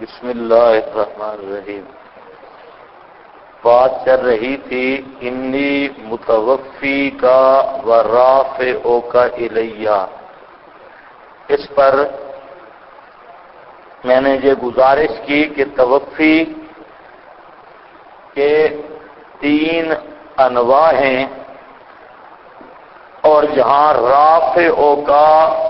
بسم اللہ الرحمن الرحیم۔ بات چل رہی تھی انی متوفی کا و رافعو کا الیہ۔ اس پر میں نے یہ گزارش کی کہ توفی کے 3 انواع ہیں، اور جہاں رافعو کا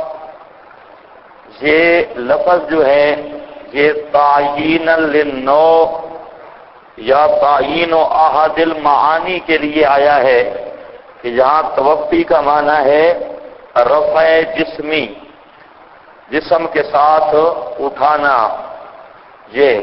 یہ لفظ جو ہے یہ تعیین للنوع یا تعیین و احد المعانی کے لیے آیا ہے، کہ جہاں توفی کا معنی ہے رفع جسمی، جسم کے ساتھ اٹھانا یہ۔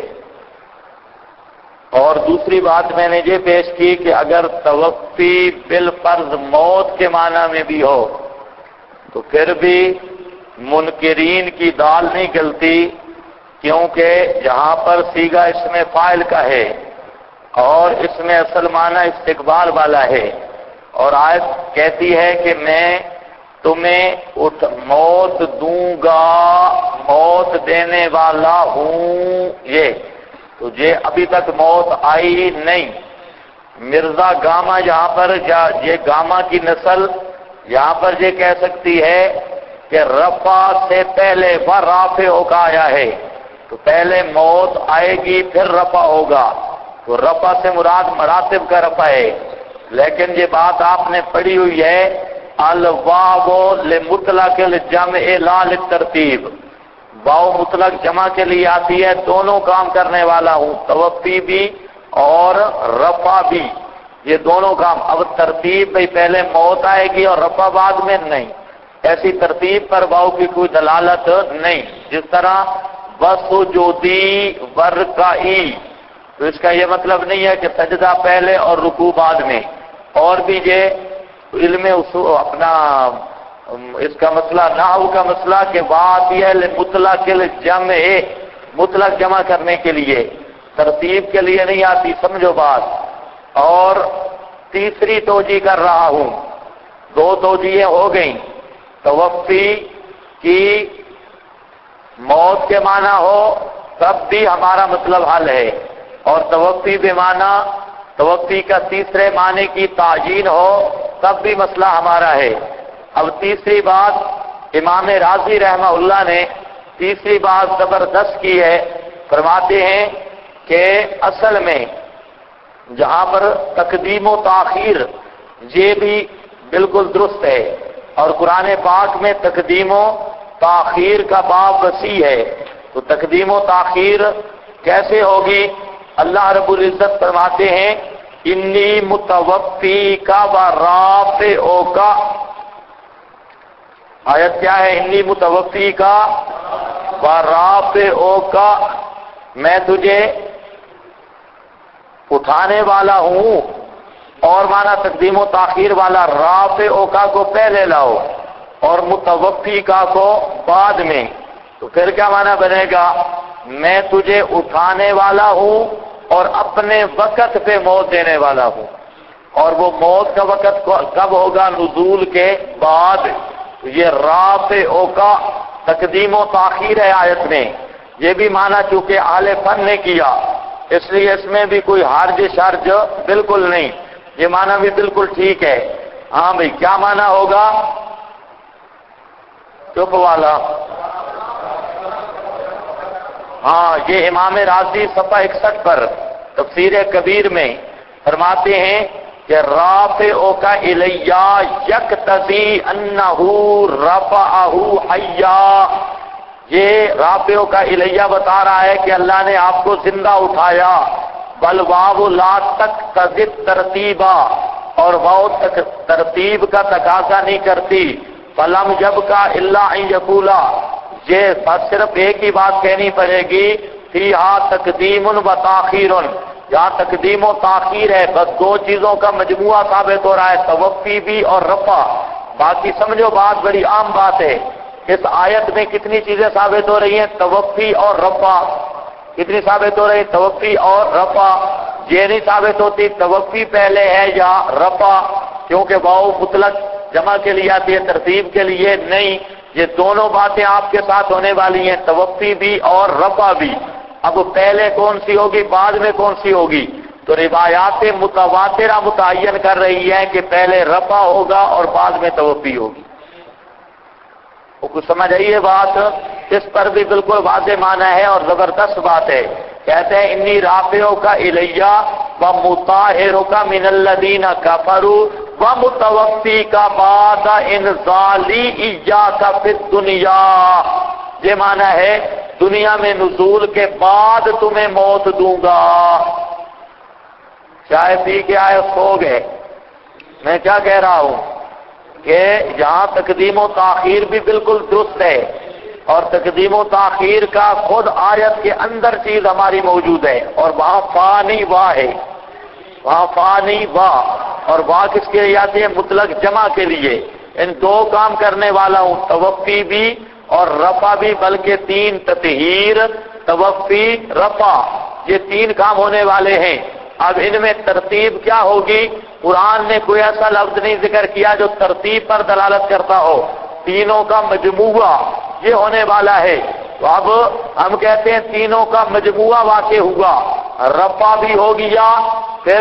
اور دوسری بات میں نے یہ پیش کی کہ اگر توفی بالفرض موت کے معنی میں بھی ہو تو پھر بھی منکرین کی دال نہیں گلتی، کیونکہ جہاں پر صیغہ اسم فاعل کا ہے اور اس میں اصل معنی استقبال والا ہے، اور آیت کہتی ہے کہ میں تمہیں موت دوں گا، موت دینے والا ہوں، یہ تو یہ ابھی تک موت آئی نہیں۔ مرزا گاما یہاں پر یہ گاما کی نسل یہاں پر یہ کہہ سکتی ہے کہ رفع سے پہلے رافعو کا آیا ہے، تو پہلے موت آئے گی پھر رفع ہوگا، تو رفع سے مراد مراتب کا رفع ہے۔ لیکن یہ بات آپ نے پڑھی ہوئی ہے الواو لمطلق الجمع لا للترتیب، واو مطلق جمع کے لیے آتی ہے، دونوں کام کرنے والا ہوں، توفی بھی اور رفع بھی، یہ دونوں کام۔ اب ترتیب بھئی پہلے موت آئے گی اور رفع بعد میں نہیں، ایسی ترتیب پر واو کی کوئی دلالت نہیں۔ جس طرح وسجودی ورکعی، تو اس کا یہ مطلب نہیں ہے کہ سجدہ پہلے اور رکوع بعد میں۔ اور بھی یہ علم اصول اپنا اس کا مسئلہ نحو کا مسئلہ کہ بات یہ ہے مطلق الجمع، مطلق جمع کرنے کے لیے، ترتیب کے لیے نہیں آتی، سمجھو بات۔ اور تیسری توجیہ کر رہا ہوں، 2 توجیہیں ہو گئیں، توفی کی موت کے معنی ہو تب بھی ہمارا مطلب حل ہے، اور توفی بے معنی توفی کا تیسرے معنی کی تعیین ہو تب بھی مسئلہ ہمارا ہے۔ اب تیسری بات امام رازی رحمہ اللہ نے تیسری بات زبردست کی ہے، فرماتے ہیں کہ اصل میں جہاں پر تقدیم و تاخیر یہ بھی بالکل درست ہے، اور قرآن پاک میں تقدیم و تاخیر کا باب وسیع ہے، تو تقدیم و تاخیر کیسے ہوگی؟ اللہ رب العزت فرماتے ہیں انی متوفی کا و رافعو کا۔ آیت کیا ہے؟ انی متوفی کا و رافعو کا، میں تجھے اٹھانے والا ہوں، اور مانا تقدیم و تاخیر والا، رافعو کا کو پہلے لاؤ اور متوفی کا کو بعد میں، تو پھر کیا معنی بنے گا؟ میں تجھے اٹھانے والا ہوں اور اپنے وقت پہ موت دینے والا ہوں، اور وہ موت کا وقت کب ہوگا؟ نزول کے بعد۔ یہ رافعو کا تقدیم و تاخیر ہے آیت میں، یہ بھی معنی چونکہ اہل فن نے کیا، اس لیے اس میں بھی کوئی حرج شرج بالکل نہیں، یہ معنی بھی بالکل ٹھیک ہے۔ ہاں بھئی کیا معنی ہوگا؟ چپ والا، ہاں یہ امام رازی صفحہ 61 پر تفسیر کبیر میں فرماتے ہیں کہ رافعو کا الیہ یقتضی انہ رفعہ حیا، یہ رافعو کا الیہ بتا رہا ہے کہ اللہ نے آپ کو زندہ اٹھایا، بل واو لا تقتضی ترتیبا، اور واو ترتیب کا تقاضا نہیں کرتی، فلم جب کا الا ان یقولا، یہ بس صرف ایک ہی بات کہنی پڑے گی، فیہا تقدیم و تاخیر، یہاں تقدیم و تاخیر ہے، بس 2 چیزوں کا مجموعہ ثابت ہو رہا ہے، توفی بھی اور رفع۔ باقی سمجھو بات بڑی عام بات ہے، اس آیت میں کتنی چیزیں ثابت ہو رہی ہیں؟ توفی اور رفع۔ کتنی ثابت ہو رہی ہے؟ توفی اور رفع۔ یہ نہیں ثابت ہوتی توفی پہلے ہے یا رفع، کیونکہ واو مطلق جمع کے لیے آتی ہے، ترتیب کے لیے نہیں۔ یہ دونوں باتیں آپ کے ساتھ ہونے والی ہیں، توفی بھی اور رفع بھی۔ اب پہلے کون سی ہوگی بعد میں کون سی ہوگی؟ تو روایات متواترہ متعین کر رہی ہے کہ پہلے رفع ہوگا اور بعد میں توفی ہوگی۔ وہ کچھ سمجھ آئی ہے بات؟ اس پر بھی بالکل واضح معنی ہے اور زبردست بات ہے۔ کہتے ہیں انی رافعوں کا الیہ و مطہروں کا من الذین کفروا و متوفی کا بعد انزالی ایاک فی الدنیا۔ یہ معنی ہے دنیا میں نزول کے بعد تمہیں موت دوں گا۔ چائے پی کے آئے سو گئے۔ میں کیا کہہ رہا ہوں کہ یہاں تقدیم و تاخیر بھی بالکل درست ہے، اور تقدیم و تاخیر کا خود آیت کے اندر چیز ہماری موجود ہے، اور وہاں فا نہیں واہ ہے، وہاں فا نہیں واہ، اور واہ کس کے لیے آتی ہے؟ مطلق جمع کے لیے۔ ان دو کام کرنے والا ہوں، توفی بھی اور رفع بھی، بلکہ تین، تطہیر، توفی، رفع، یہ تین کام ہونے والے ہیں۔ اب ان میں ترتیب کیا ہوگی؟ قرآن نے کوئی ایسا لفظ نہیں ذکر کیا جو ترتیب پر دلالت کرتا ہو، تینوں کا مجموعہ یہ ہونے والا ہے۔ تو اب ہم کہتے ہیں تینوں کا مجموعہ واقع ہوا، رفع بھی ہو گیا، پھر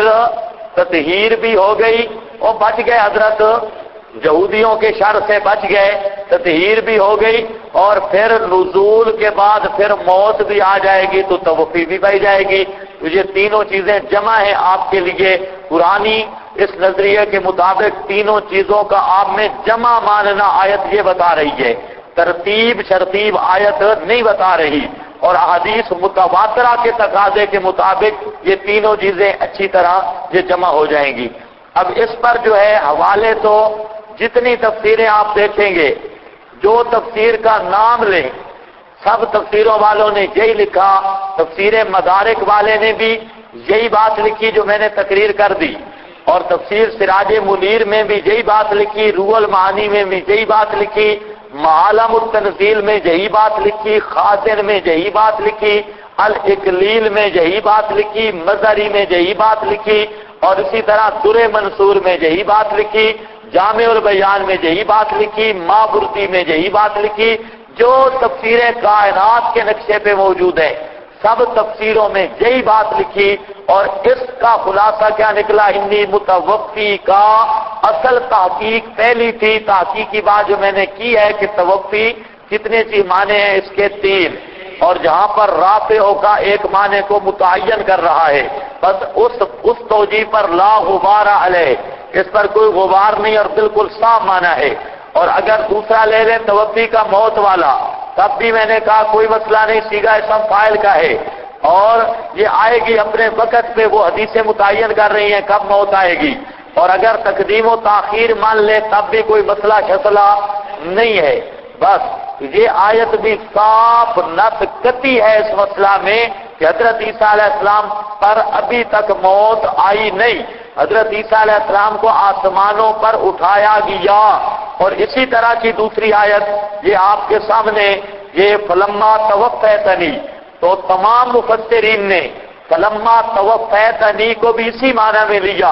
تطہیر بھی ہو گئی، اور بچ گئے حضرت یہودیوں کے شر سے بچ گئے، تطہیر بھی ہو گئی، اور پھر نزول کے بعد پھر موت بھی آ جائے گی تو توفی بھی پائی جائے گی۔ تو یہ تینوں چیزیں جمع ہیں آپ کے لیے۔ قرآنی اس نظریے کے مطابق تینوں چیزوں کا آپ میں جمع ماننا آیت یہ بتا رہی ہے، ترتیب شرتیب آیت نہیں بتا رہی، اور احادیث متواترہ کے تقاضے کے مطابق یہ تینوں چیزیں اچھی طرح یہ جمع ہو جائیں گی۔ اب اس پر جو ہے حوالے تو جتنی تفسیریں آپ دیکھیں گے، جو تفسیر کا نام لیں سب تفسیروں والوں نے یہی لکھا، تفسیر مدارک والے نے بھی یہی بات لکھی جو میں نے تقریر کر دی، اور تفسیر سراج منیر میں بھی یہی بات لکھی، روح المعانی میں بھی یہی بات لکھی، معالم التنزیل میں یہی بات لکھی، خازن میں یہی بات لکھی، الاقلیل میں یہی بات لکھی، مظہری میں یہی بات لکھی، اور اسی طرح در منصور میں یہی بات لکھی، جامع البیان میں یہی بات لکھی، مابردی میں یہی بات لکھی، جو تفسیر کائنات کے نقشے پہ موجود ہے سب تفسیروں میں یہی بات لکھی، اور اس کا خلاصہ کیا نکلا؟ انی متوفی کا اصل تحقیق پہلی تھی، تحقیق کی بات جو میں نے کی ہے کہ توفی کتنے چیز معنی ہیں اس کے تین، اور جہاں پر رافع کا ایک معنی کو متعین کر رہا ہے، بس اس توجیہ پر لا غبار علیہ، اس پر کوئی غبار نہیں اور بالکل صاف معنی ہے۔ اور اگر دوسرا لے لیں توفی کا موت والا، تب بھی میں نے کہا کوئی مسئلہ نہیں، صیغہ اسم فاعل کا ہے، اور یہ آئے گی اپنے وقت پہ، وہ حدیثیں متعین کر رہی ہیں کب موت آئے گی۔ اور اگر تقدیم و تاخیر مان لے تب بھی کوئی مسئلہ شسلہ نہیں ہے۔ بس یہ آیت بھی صاف نص قطعی ہے اس مسئلہ میں کہ حضرت عیسیٰ علیہ السلام پر ابھی تک موت آئی نہیں، حضرت عیسیٰ علیہ السلام کو آسمانوں پر اٹھایا گیا۔ اور اسی طرح کی دوسری آیت یہ آپ کے سامنے، یہ فلما توفیتنی، تو تمام مفسرین نے فلما توفیتنی کو بھی اسی معنی میں لیا،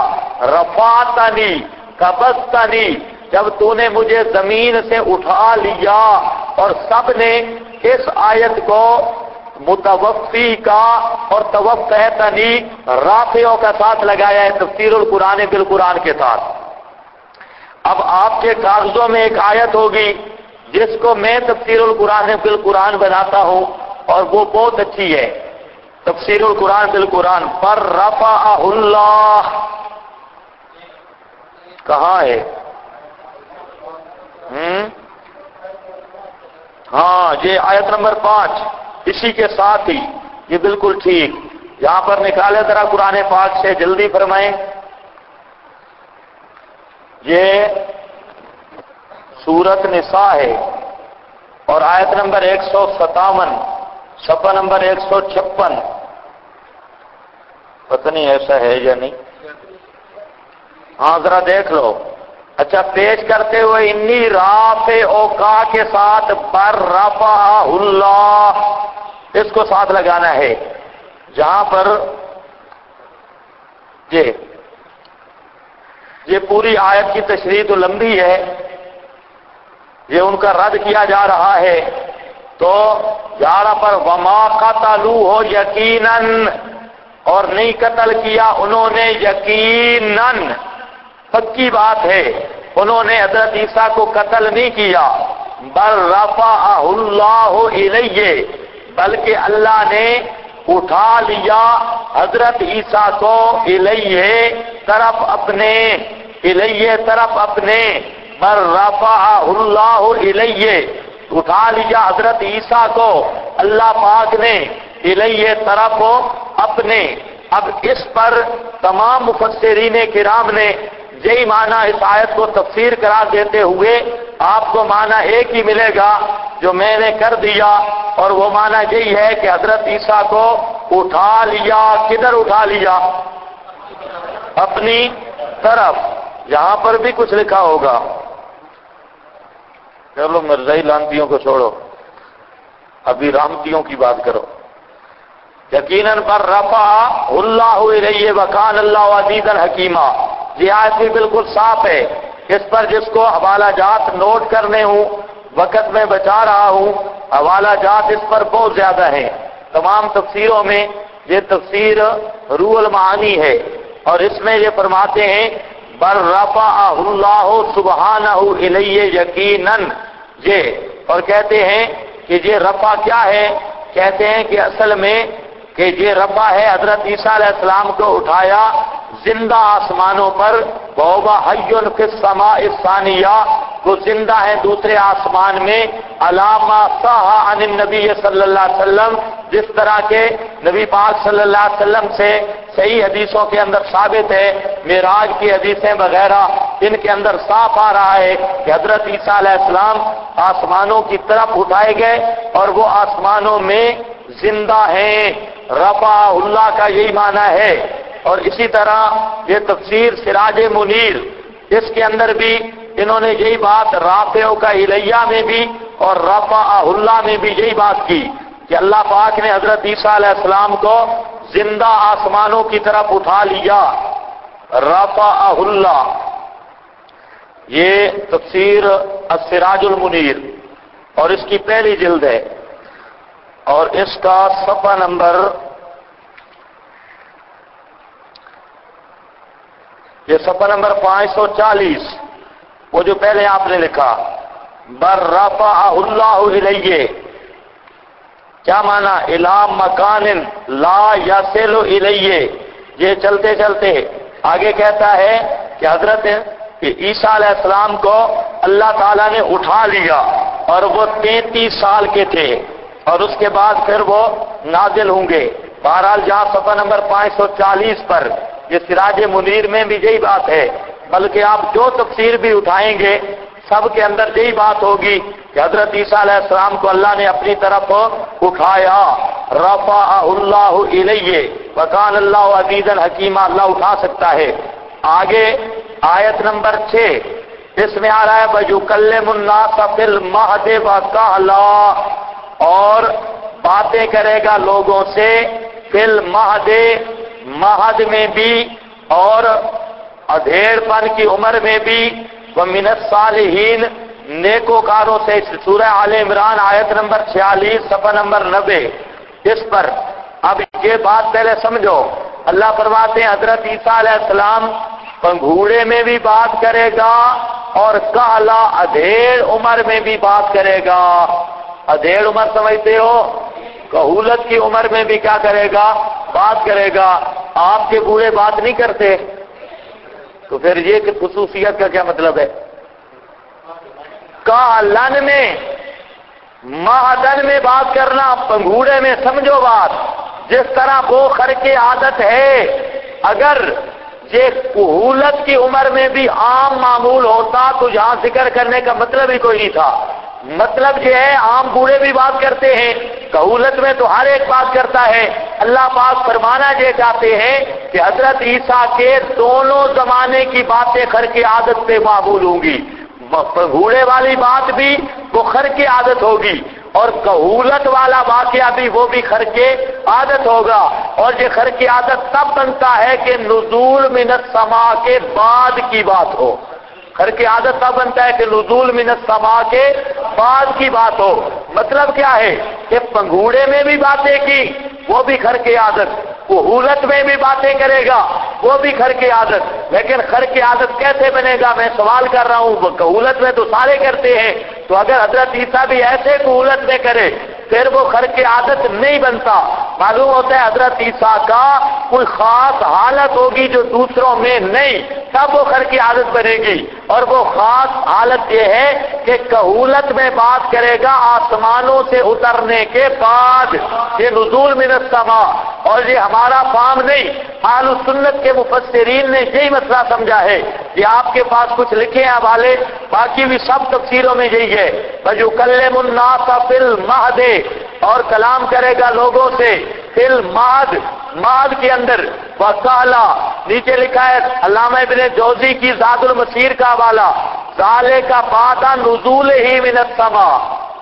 رفعتنی، قبضتنی، جب تو نے مجھے زمین سے اٹھا لیا، اور سب نے اس آیت کو متوفی کا اور توفیتنی رافعوں کا ساتھ لگایا ہے تفسیر القرآن بالقرآن کے ساتھ۔ اب آپ کے کاغذوں میں ایک آیت ہوگی جس کو میں تفسیر القرآن بالقرآن بناتا ہوں، اور وہ بہت اچھی ہے، تفسیر القرآن بالقرآن پر رفعہ اللہ کہاں ہے؟ ہاں یہ آیت نمبر 5 اسی کے ساتھ ہی، یہ بالکل ٹھیک، یہاں پر نکالے ذرا قرآن پاک سے، جلدی فرمائیں۔ یہ سورت نساء ہے اور آیت نمبر 157، صفحہ نمبر 156، پتہ نہیں ایسا ہے یا نہیں، ہاں ذرا دیکھ لو۔ اچھا، پیش کرتے ہوئے انی رافعہ کے ساتھ پر رفعہ اللہ، اس کو ساتھ لگانا ہے، جہاں پر یہ پوری آیت کی تشریح تو لمبی ہے، یہ ان کا رد کیا جا رہا ہے تو 11 پر وما قتلوا ہو یقیناً، اور نہیں قتل کیا انہوں نے یقیناً، پکی بات ہے انہوں نے حضرت عیسیٰ کو قتل نہیں کیا، بل رفعہ اللہ الیہ، بلکہ اللہ نے اٹھا لیا حضرت عیسیٰ کو الیہ طرف اپنے، الیہ طرف اپنے، بل رفعہ اللہ الیہ، اٹھا لیا حضرت عیسیٰ کو اللہ پاک نے الیہ طرف اپنے۔ اب اس پر تمام مفسرین کرام نے یہی معنی اس آیت کو تفسیر قرار دیتے ہوئے آپ کو معنی ایک ہی ملے گا جو میں نے کر دیا، اور وہ معنی یہی ہے کہ حضرت عیسیٰ کو اٹھا لیا، کدھر اٹھا لیا؟ اپنی طرف۔ یہاں پر بھی کچھ لکھا ہوگا، چلو مرزائی لانتیوں کو چھوڑو، ابھی رحمتیوں کی بات کرو۔ یقیناً پر رفع اللہ الیہ وکان اللہ عزیزا حکیما، یہ آیت بھی بالکل صاف ہے۔ اس پر جس کو حوالہ جات نوٹ کرنے ہوں، وقت میں بچا رہا ہوں، حوالہ جات اس پر بہت زیادہ ہیں تمام تفسیروں میں، یہ تفسیر روح المعانی ہے، اور اس میں یہ فرماتے ہیں بر رفع اللہ سبحانہ الیہ یقیناً، یہ، اور کہتے ہیں کہ یہ رفع کیا ہے؟ کہتے ہیں کہ اصل میں کہ یہ رفع ہے حضرت عیسیٰ علیہ السلام کو اٹھایا زندہ آسمانوں پر، وَهُوَ حَيٌّ فِي السَّمَاءِ الثَّانِيَةِ، وہ زندہ ہے دوسرے آسمان میں، علامہ صح عن النبی صلی اللہ علیہ وسلم، جس طرح کے نبی پاک صلی اللہ علیہ وسلم سے صحیح حدیثوں کے اندر ثابت ہے، معراج کی حدیثیں وغیرہ، ان کے اندر صاف آ رہا ہے کہ حضرت عیسیٰ علیہ السلام آسمانوں کی طرف اٹھائے گئے اور وہ آسمانوں میں زندہ ہیں۔ رفع اللہ کا یہی معنی ہے۔ اور اسی طرح یہ تفسیر سراج منیر، اس کے اندر بھی انہوں نے یہی بات رافع کا الیہ میں بھی اور رفع اللہ میں بھی یہی بات کی کہ اللہ پاک نے حضرت عیسیٰ علیہ السلام کو زندہ آسمانوں کی طرف اٹھا لیا، رفع اللہ۔ یہ تفسیر السراج المنیر اور اس کی پہلی جلد ہے، اور اس کا صفحہ نمبر، یہ صفحہ نمبر 540، وہ جو پہلے آپ نے لکھا بر رفع اللہ الیہ، کیا معنی؟ الی مکان لا یصل الیہ، یہ چلتے چلتے آگے کہتا ہے کہ حضرت عیسیٰ علیہ السلام کو اللہ تعالیٰ نے اٹھا لیا اور وہ 33 سال کے تھے، اور اس کے بعد پھر وہ نازل ہوں گے۔ بہرحال جہاں صفحہ نمبر 540 پر، یہ سراج منیر میں بھی یہی بات ہے، بلکہ آپ جو تفسیر بھی اٹھائیں گے سب کے اندر یہی بات ہوگی کہ حضرت عیسیٰ علیہ السلام کو اللہ نے اپنی طرف اٹھایا، رفع اللہ الیہ وکان اللہ عزیزا حکیما، اللہ اٹھا سکتا ہے۔ آگے آیت نمبر 6، اس میں آ رہا ہے وَيُكَلِّمُ النَّاسَ فِي الْمَهْدِ وَكَهْلًا، اور باتیں کرے گا لوگوں سے فی المہد، مہد میں بھی اور ادھیڑ پن کی عمر میں بھی، ومن الصالحین، نیکوکاروں سے۔ سورہ آل عمران آیت نمبر 46 صفحہ نمبر 90، اس پر اب یہ بات پہلے سمجھو۔ اللہ فرماتے ہیں حضرت عیسیٰ علیہ السلام پنگھوڑے میں بھی بات کرے گا اور کہلا ادھیڑ عمر میں بھی بات کرے گا۔ ادھیڑ عمر سمجھتے ہو؟ کہولت کی عمر میں بھی کیا کرے گا؟ بات کرے گا۔ آپ کے بوڑھے بات نہیں کرتے، تو پھر یہ کہ خصوصیت کا کیا مطلب ہے؟ کہلن میں، مہدن میں بات کرنا، پنگھوڑے میں سمجھو بات، جس طرح وہ خر کی عادت ہے۔ اگر یہ کہولت کی عمر میں بھی عام معمول ہوتا تو یہاں ذکر کرنے کا مطلب ہی کوئی نہیں تھا۔ مطلب یہ ہے عام بوڑھے بھی بات کرتے ہیں، کہولت میں تو ہر ایک بات کرتا ہے۔ اللہ پاک فرمانا یہ چاہتے ہیں کہ حضرت عیسیٰ کے دونوں زمانے کی باتیں خر کی عادت پہ معمول ہوں گی، گھوڑے والی بات بھی وہ خر کی عادت ہوگی، اور کہولت والا واقعہ بھی وہ بھی خر کی عادت ہوگا۔ اور یہ خر کی عادت تب بنتا ہے کہ نزول من السماء کے بعد کی بات ہو۔ خرق عادت تب بنتا ہے کہ نزول من السماء کے بعد کی بات ہو. مطلب کیا ہے کہ پنگوڑے میں بھی باتیں کی وہ بھی خرق عادت، کہولت میں بھی باتیں کرے گا وہ بھی خرق عادت. لیکن خرق عادت کیسے بنے گا میں سوال کر رہا ہوں. کہولت میں تو سارے کرتے ہیں، تو اگر حضرت عیسیٰ بھی ایسے کہولت میں کرے پھر وہ خرق عادت نہیں بنتا. معلوم ہوتا ہے حضرت عیسیٰ کا کوئی خاص حالت ہوگی جو دوسروں میں نہیں، تب وہ خرق عادت بنے گی. اور وہ خاص حالت یہ ہے کہ کہولت میں بات کرے گا آسمانوں سے اترنے کے بعد. یہ نزول من السماء، اور یہ ہمارا فہم نہیں، اہل سنت کے مفسرین نے یہی مسئلہ سمجھا ہے. یہ آپ کے پاس کچھ لکھے ہیں حوالے، باقی بھی سب تفسیروں میں یہی ہے. وَيُكَلِّمُ النَّاسَ فِي الْمَهْدِ، اور کلام کرے گا لوگوں سے فی المہد، مہد کے اندر. وَقَالَ، نیچے لکھا ہے علامہ ابن جوزی کی زاد المسیر کا حوالہ، ذَلِكَ بَعْدَ نُزُولِهِ مِنَ السَّمَاءِ.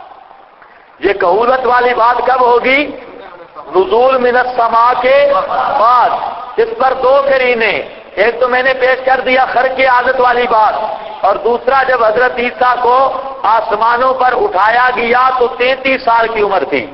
یہ کہولت والی بات کب ہوگی؟ نزول من السماء کے بعد. اس پر دو قرینے، ایک تو میں نے پیش کر دیا خرق عادت والی بات، اور دوسرا جب حضرت عیسیٰ کو آسمانوں پر اٹھایا گیا تو 33 سال کی عمر تھی.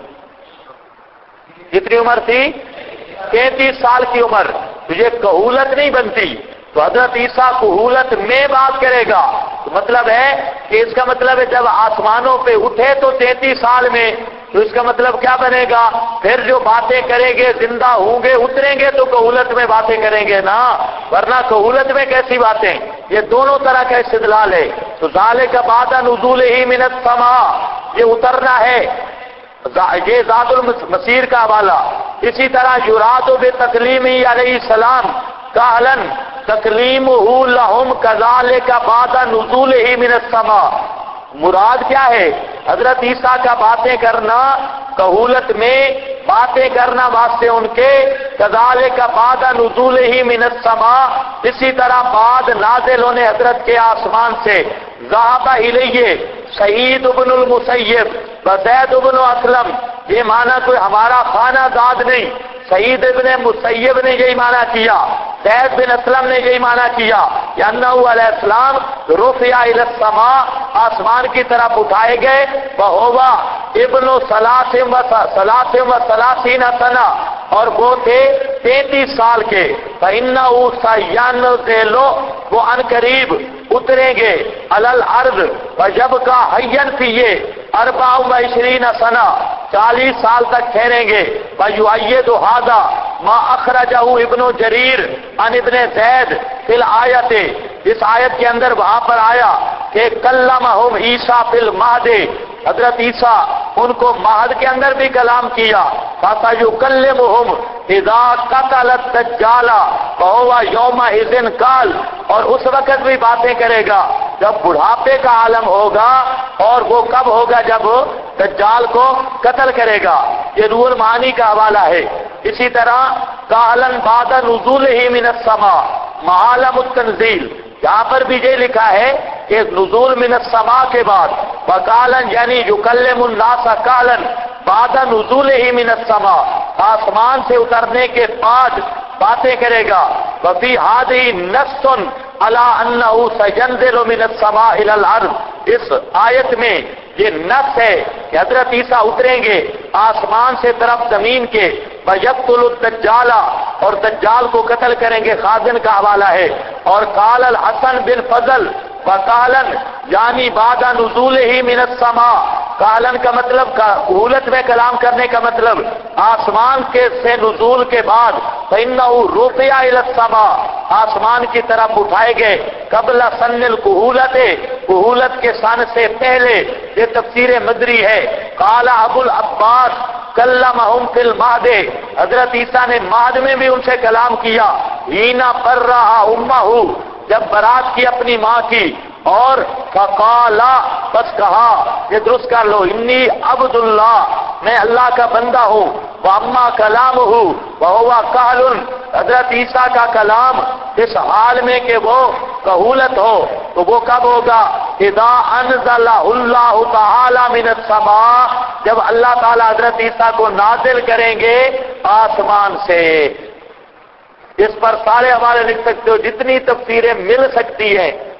کتنی عمر تھی؟ 33 سال کی عمر. تو یہ کہولت نہیں بنتی. تو حضرت عیسیٰ کہولت میں بات کرے گا، تو مطلب ہے کہ اس کا مطلب ہے جب آسمانوں پہ اٹھے تو 33 سال میں، تو اس کا مطلب کیا بنے گا؟ پھر جو باتیں کریں گے زندہ ہوں گے اتریں گے تو کہولت میں باتیں کریں گے نا، ورنہ کہولت میں کیسی باتیں؟ یہ دونوں طرح کا استدلال ہے. تو ذالک بعد نزولہ من السماء، یہ اترنا ہے، یہ ذات المسیر کا حوالہ. اسی طرح یراد بتکلیمہ علیہ السلام کاہلن تکلیمہ لہم کذالک بعد نزولہ من السماء. مراد کیا ہے؟ حضرت عیسیٰ کا باتیں کرنا کہولت میں باتیں کرنا واسطے ان کے کذالک بعد نزولہ من السماء، اسی طرح بعد نازل ہونے حضرت کے آسمان سے. ذهب الیہ سعید ابن المسیب وزید ابن اسلم، یہ معنی کوئی ہمارا خانہ داد نہیں، سعید ابن مسیب نے یہی معنی کیا، زید بن اسلم نے یہی معنی کیا کہ انہ علیہ السلام رفع الی السماء، آسمان کی طرف اٹھائے گئے. وہوا ابن ثلاث و ثلاثین سنہ، اور وہ تھے 33 سال کے. فإنہ سینزل، وہ ان قریب اتریں گے علی الارض، وجب کا حین فیہ 24 سنہ، 40 سال تک ٹھہریں گے. ویؤید ھذا ما اخرجہ ابن جریر عن ابن زید فی الآیت، اس آیت کے اندر وہاں پر آیا کہ کلمہم عیسیٰ فی المہد، حضرت عیسیٰ ان کو مہد کے اندر بھی کلام کیا. فَسَيُكَلِّمُهُمْ اِذَا قَتَلَ الدَّجَّالَ فَهُوَ يَوْمَئِذٍ قَالَ، اور اس وقت بھی باتیں کرے گا جب بڑھاپے کا عالم ہوگا. اور وہ کب ہوگا؟ جب دجال کو قتل کرے گا. یہ روح المعانی کا حوالہ ہے. اسی طرح قَالًا بَعْدَ نُزُولِهِ مِنَ السَّمَاءِ مَعَالَمُ التَّنزِيلِ، یہاں پر بھی یہ لکھا ہے کہ نزول من السماء کے بعد وقالن، یعنی یکلم الناس قالن بعد نزولہ من السماء، آسمان سے اترنے کے بعد باتیں کرے گا. وفی ہذہ نص علی انہ سینزل من السماء الی الارض، اس آیت میں یہ نص ہے کہ حضرت عیسیٰ اتریں گے آسمان سے طرف زمین کے. وَيَقْتُلُ الدَّجَّالَ، اور دجال کو قتل کریں گے، خازن کا حوالہ ہے. اور قال الحسن بن فضل وقالن، یعنی بعد نزولہ من السماء، قالن کا مطلب کہولت میں کلام کرنے کا مطلب آسمان کے سے نزول کے بعد. فإنہ رفع الی السماء، آسمان کی طرف اٹھائے گئے. قبل سن الکہولت، کہولت کے سن سے پہلے. یہ تفسیر مدری ہے. قال ابو العباس کلمہم فی المہد، حضرت عیسیٰ نے مہد میں بھی ان سے کلام کیا. حین برأ امہ، جب برات کی اپنی ماں کی. اور فقالا، بس کہا، یہ درست کر لو، انی عبداللہ، میں اللہ کا بندہ ہوں. واما کلامہ وہو کہل، حضرت عیسیٰ کا کلام اس حال میں کہ وہ کہولت ہو تو وہ کب ہوگا؟ اذا انزل اللہ تعالی من السماء، جب اللہ تعالی حضرت عیسیٰ کو نازل کریں گے آسمان سے. اس پر سارے حوالے لکھ سکتے ہو، جتنی تفسیریں مل سکتی ہیں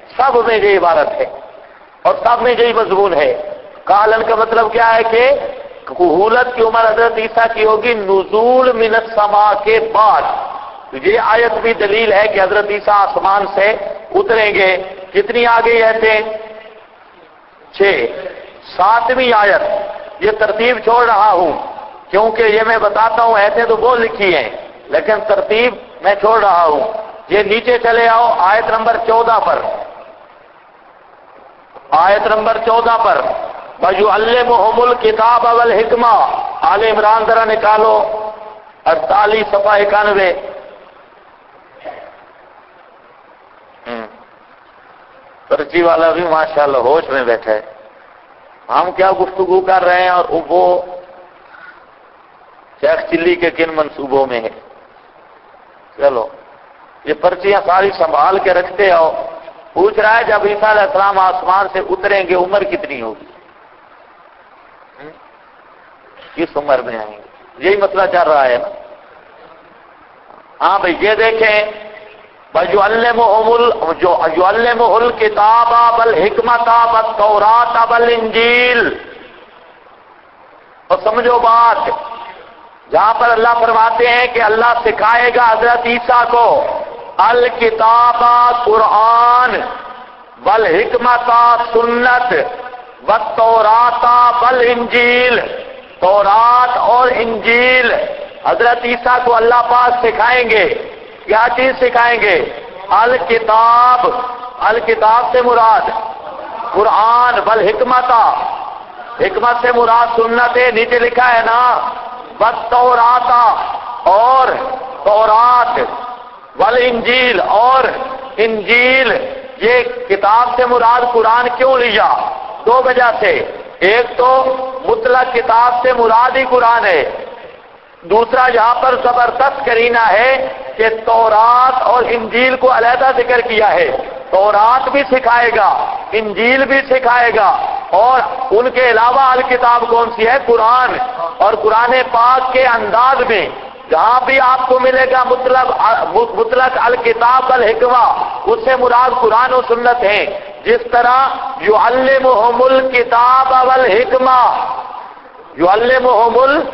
سب میں یہ عبارت ہے اور سب میں یہی مضمون ہے۔ قالن کا مطلب کیا ہے کہ کہولت کی عمر حضرت عیسیٰ کی ہوگی نزول من السماء کے بعد۔ یہ آیت بھی دلیل ہے کہ حضرت عیسیٰ آسمان سے اتریں گے۔ کتنی آ گئی ایتیں؟ 6۔ 7ویں آیت، یہ ترتیب چھوڑ رہا ہوں کیونکہ یہ میں بتاتا ہوں ایتیں تو وہ لکھی ہیں لیکن ترتیب میں چھوڑ رہا ہوں۔ یہ نیچے چلے آؤ آیت نمبر 14 پر، آیت نمبر 14 پر وَيُعَلِّمُهُمُ الْكِتَابَ وَالْحِکْمَةَ، آل عمران ذرا نکالو 48 صفحہ 91۔ پرچی والا بھی ماشاءاللہ ہوش میں بیٹھا ہے۔ ہم کیا گفتگو کر رہے ہیں اور وہ شیخ چلی کے کن منصوبوں میں ہے۔ چلو یہ پرچیاں ساری سنبھال کے رکھتے ہو۔ پوچھ رہا ہے جب عیسیٰ علیہ السلام آسمان سے اتریں گے عمر کتنی ہوگی، کس عمر میں آئیں گے، یہی مسئلہ چل رہا ہے نا۔ ہاں بھائی یہ دیکھیں يُعَلِّمُهُ الْكِتَابَ وَالْحِکْمَةَ وَالتَّوْرَاةَ وَالْإِنجِیلَ۔ اور سمجھو بات، جہاں پر اللہ فرماتے ہیں کہ اللہ سکھائے گا حضرت عیسیٰ کو الکتاب قرآن، والحکمت سنت، والتوراۃ والانجیل، تورات اور انجیل حضرت عیسیٰ کو اللہ پاک سکھائیں گے۔ کیا چیز سکھائیں گے؟ الکتاب، الکتاب سے مراد قرآن، والحکمت، حکمت سے مراد سنت ہے، نیچے لکھا ہے نا، والتوراۃ اور تورات، والانجیل اور انجیل۔ یہ کتاب سے مراد قرآن کیوں لیا؟ 2 وجہ سے، ایک تو مطلق کتاب سے مراد ہی قرآن ہے، دوسرا یہاں پر زبردست قرینہ ہے کہ تورات اور انجیل کو علیحدہ ذکر کیا ہے۔ تورات بھی سکھائے گا، انجیل بھی سکھائے گا، اور ان کے علاوہ الکتاب کون سی ہے؟ قرآن۔ اور قرآن پاک کے انداز میں جہاں بھی آپ کو ملے گا مطلق الکتاب والحکمہ، اس سے مراد قرآن و سنت ہیں۔ جس طرح يُعَلِّمُهُمُ الْكِتَابَ وَالْحِکْمَةَ، يُعَلِّمُهُمُ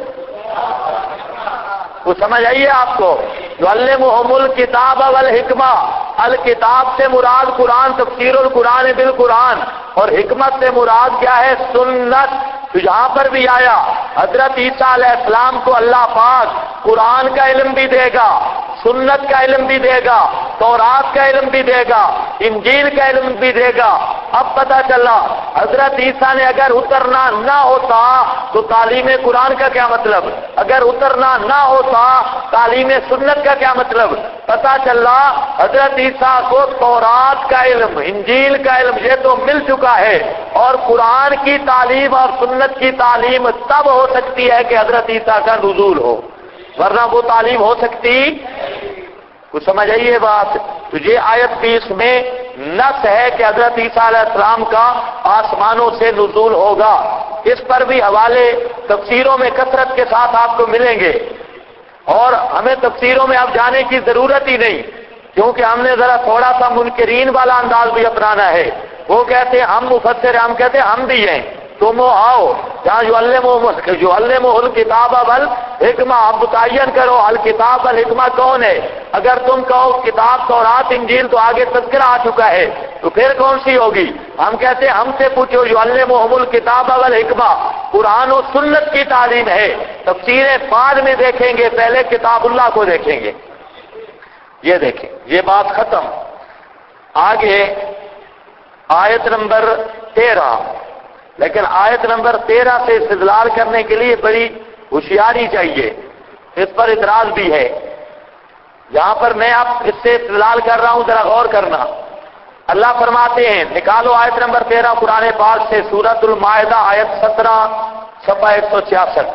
وہ سمجھ آئیے آپ کو، يُعَلِّمُهُمُ الْكِتَابَ وَالْحِکْمَةَ، الکتاب سے مراد قرآن، تفسیر القرآن بالقرآن، اور حکمت سے مراد کیا ہے؟ سنت۔ تو یہاں پر بھی آیا حضرت عیسیٰ علیہ السلام کو اللہ پاک قرآن کا علم بھی دے گا، سنت کا علم بھی دے گا، تورات کا علم بھی دے گا، انجیل کا علم بھی دے گا۔ اب پتہ چلا حضرت عیسیٰ نے اگر اترنا نہ ہوتا تو تعلیم قرآن کا کیا مطلب، اگر اترنا نہ ہوتا تعلیم سنت کا کیا مطلب۔ پتہ چلا حضرت عیسیٰ کو تورات کا علم، انجیل کا علم یہ تو مل چکا ہے، اور قرآن کی تعلیم اور سنت کی تعلیم تب ہو سکتی ہے کہ حضرت عیسیٰ کا نزول ہو، ورنہ وہ تعلیم ہو سکتی۔ کچھ سمجھ آئیے بات۔ تو یہ آیت بھی اس میں نص ہے کہ حضرت عیسیٰ علیہ السلام کا آسمانوں سے نزول ہوگا۔ اس پر بھی حوالے تفسیروں میں کثرت کے ساتھ آپ کو ملیں گے، اور ہمیں تفسیروں میں اب جانے کی ضرورت ہی نہیں، کیونکہ ہم نے ذرا تھوڑا سا منکرین والا انداز بھی اپنانا ہے۔ وہ کہتے ہیں ہم مفسر ہیں، ہم کہتے ہیں ہم بھی ہیں، تم آؤ جہاں يُعَلِّمُهُ الْكِتَابَ وَالْحِکْمَةَ، آپ متعین کرو الکتاب والحکمہ کون ہے۔ اگر تم کہو کتاب تورات انجیل تو آگے تذکرہ آ چکا ہے، تو پھر کون سی ہوگی؟ ہم کہتے ہیں ہم سے پوچھو يُعَلِّمُهُمُ الْكِتَابَ وَالْحِکْمَةَ، قرآن و سنت کی تعلیم ہے۔ تفسیریں بعد میں دیکھیں گے، پہلے کتاب اللہ کو دیکھیں گے۔ یہ دیکھیں، یہ بات ختم۔ آگے آیت نمبر 13، لیکن آیت نمبر 13 سے استدلال کرنے کے لیے بڑی ہوشیاری چاہیے، اس پر اعتراض بھی ہے۔ یہاں پر میں اب اس سے استدلال کر رہا ہوں، ذرا غور کرنا۔ اللہ فرماتے ہیں، نکالو آیت نمبر 13 قرآن پاک سے، سورۃ المائدہ آیت 17 صفحہ 166۔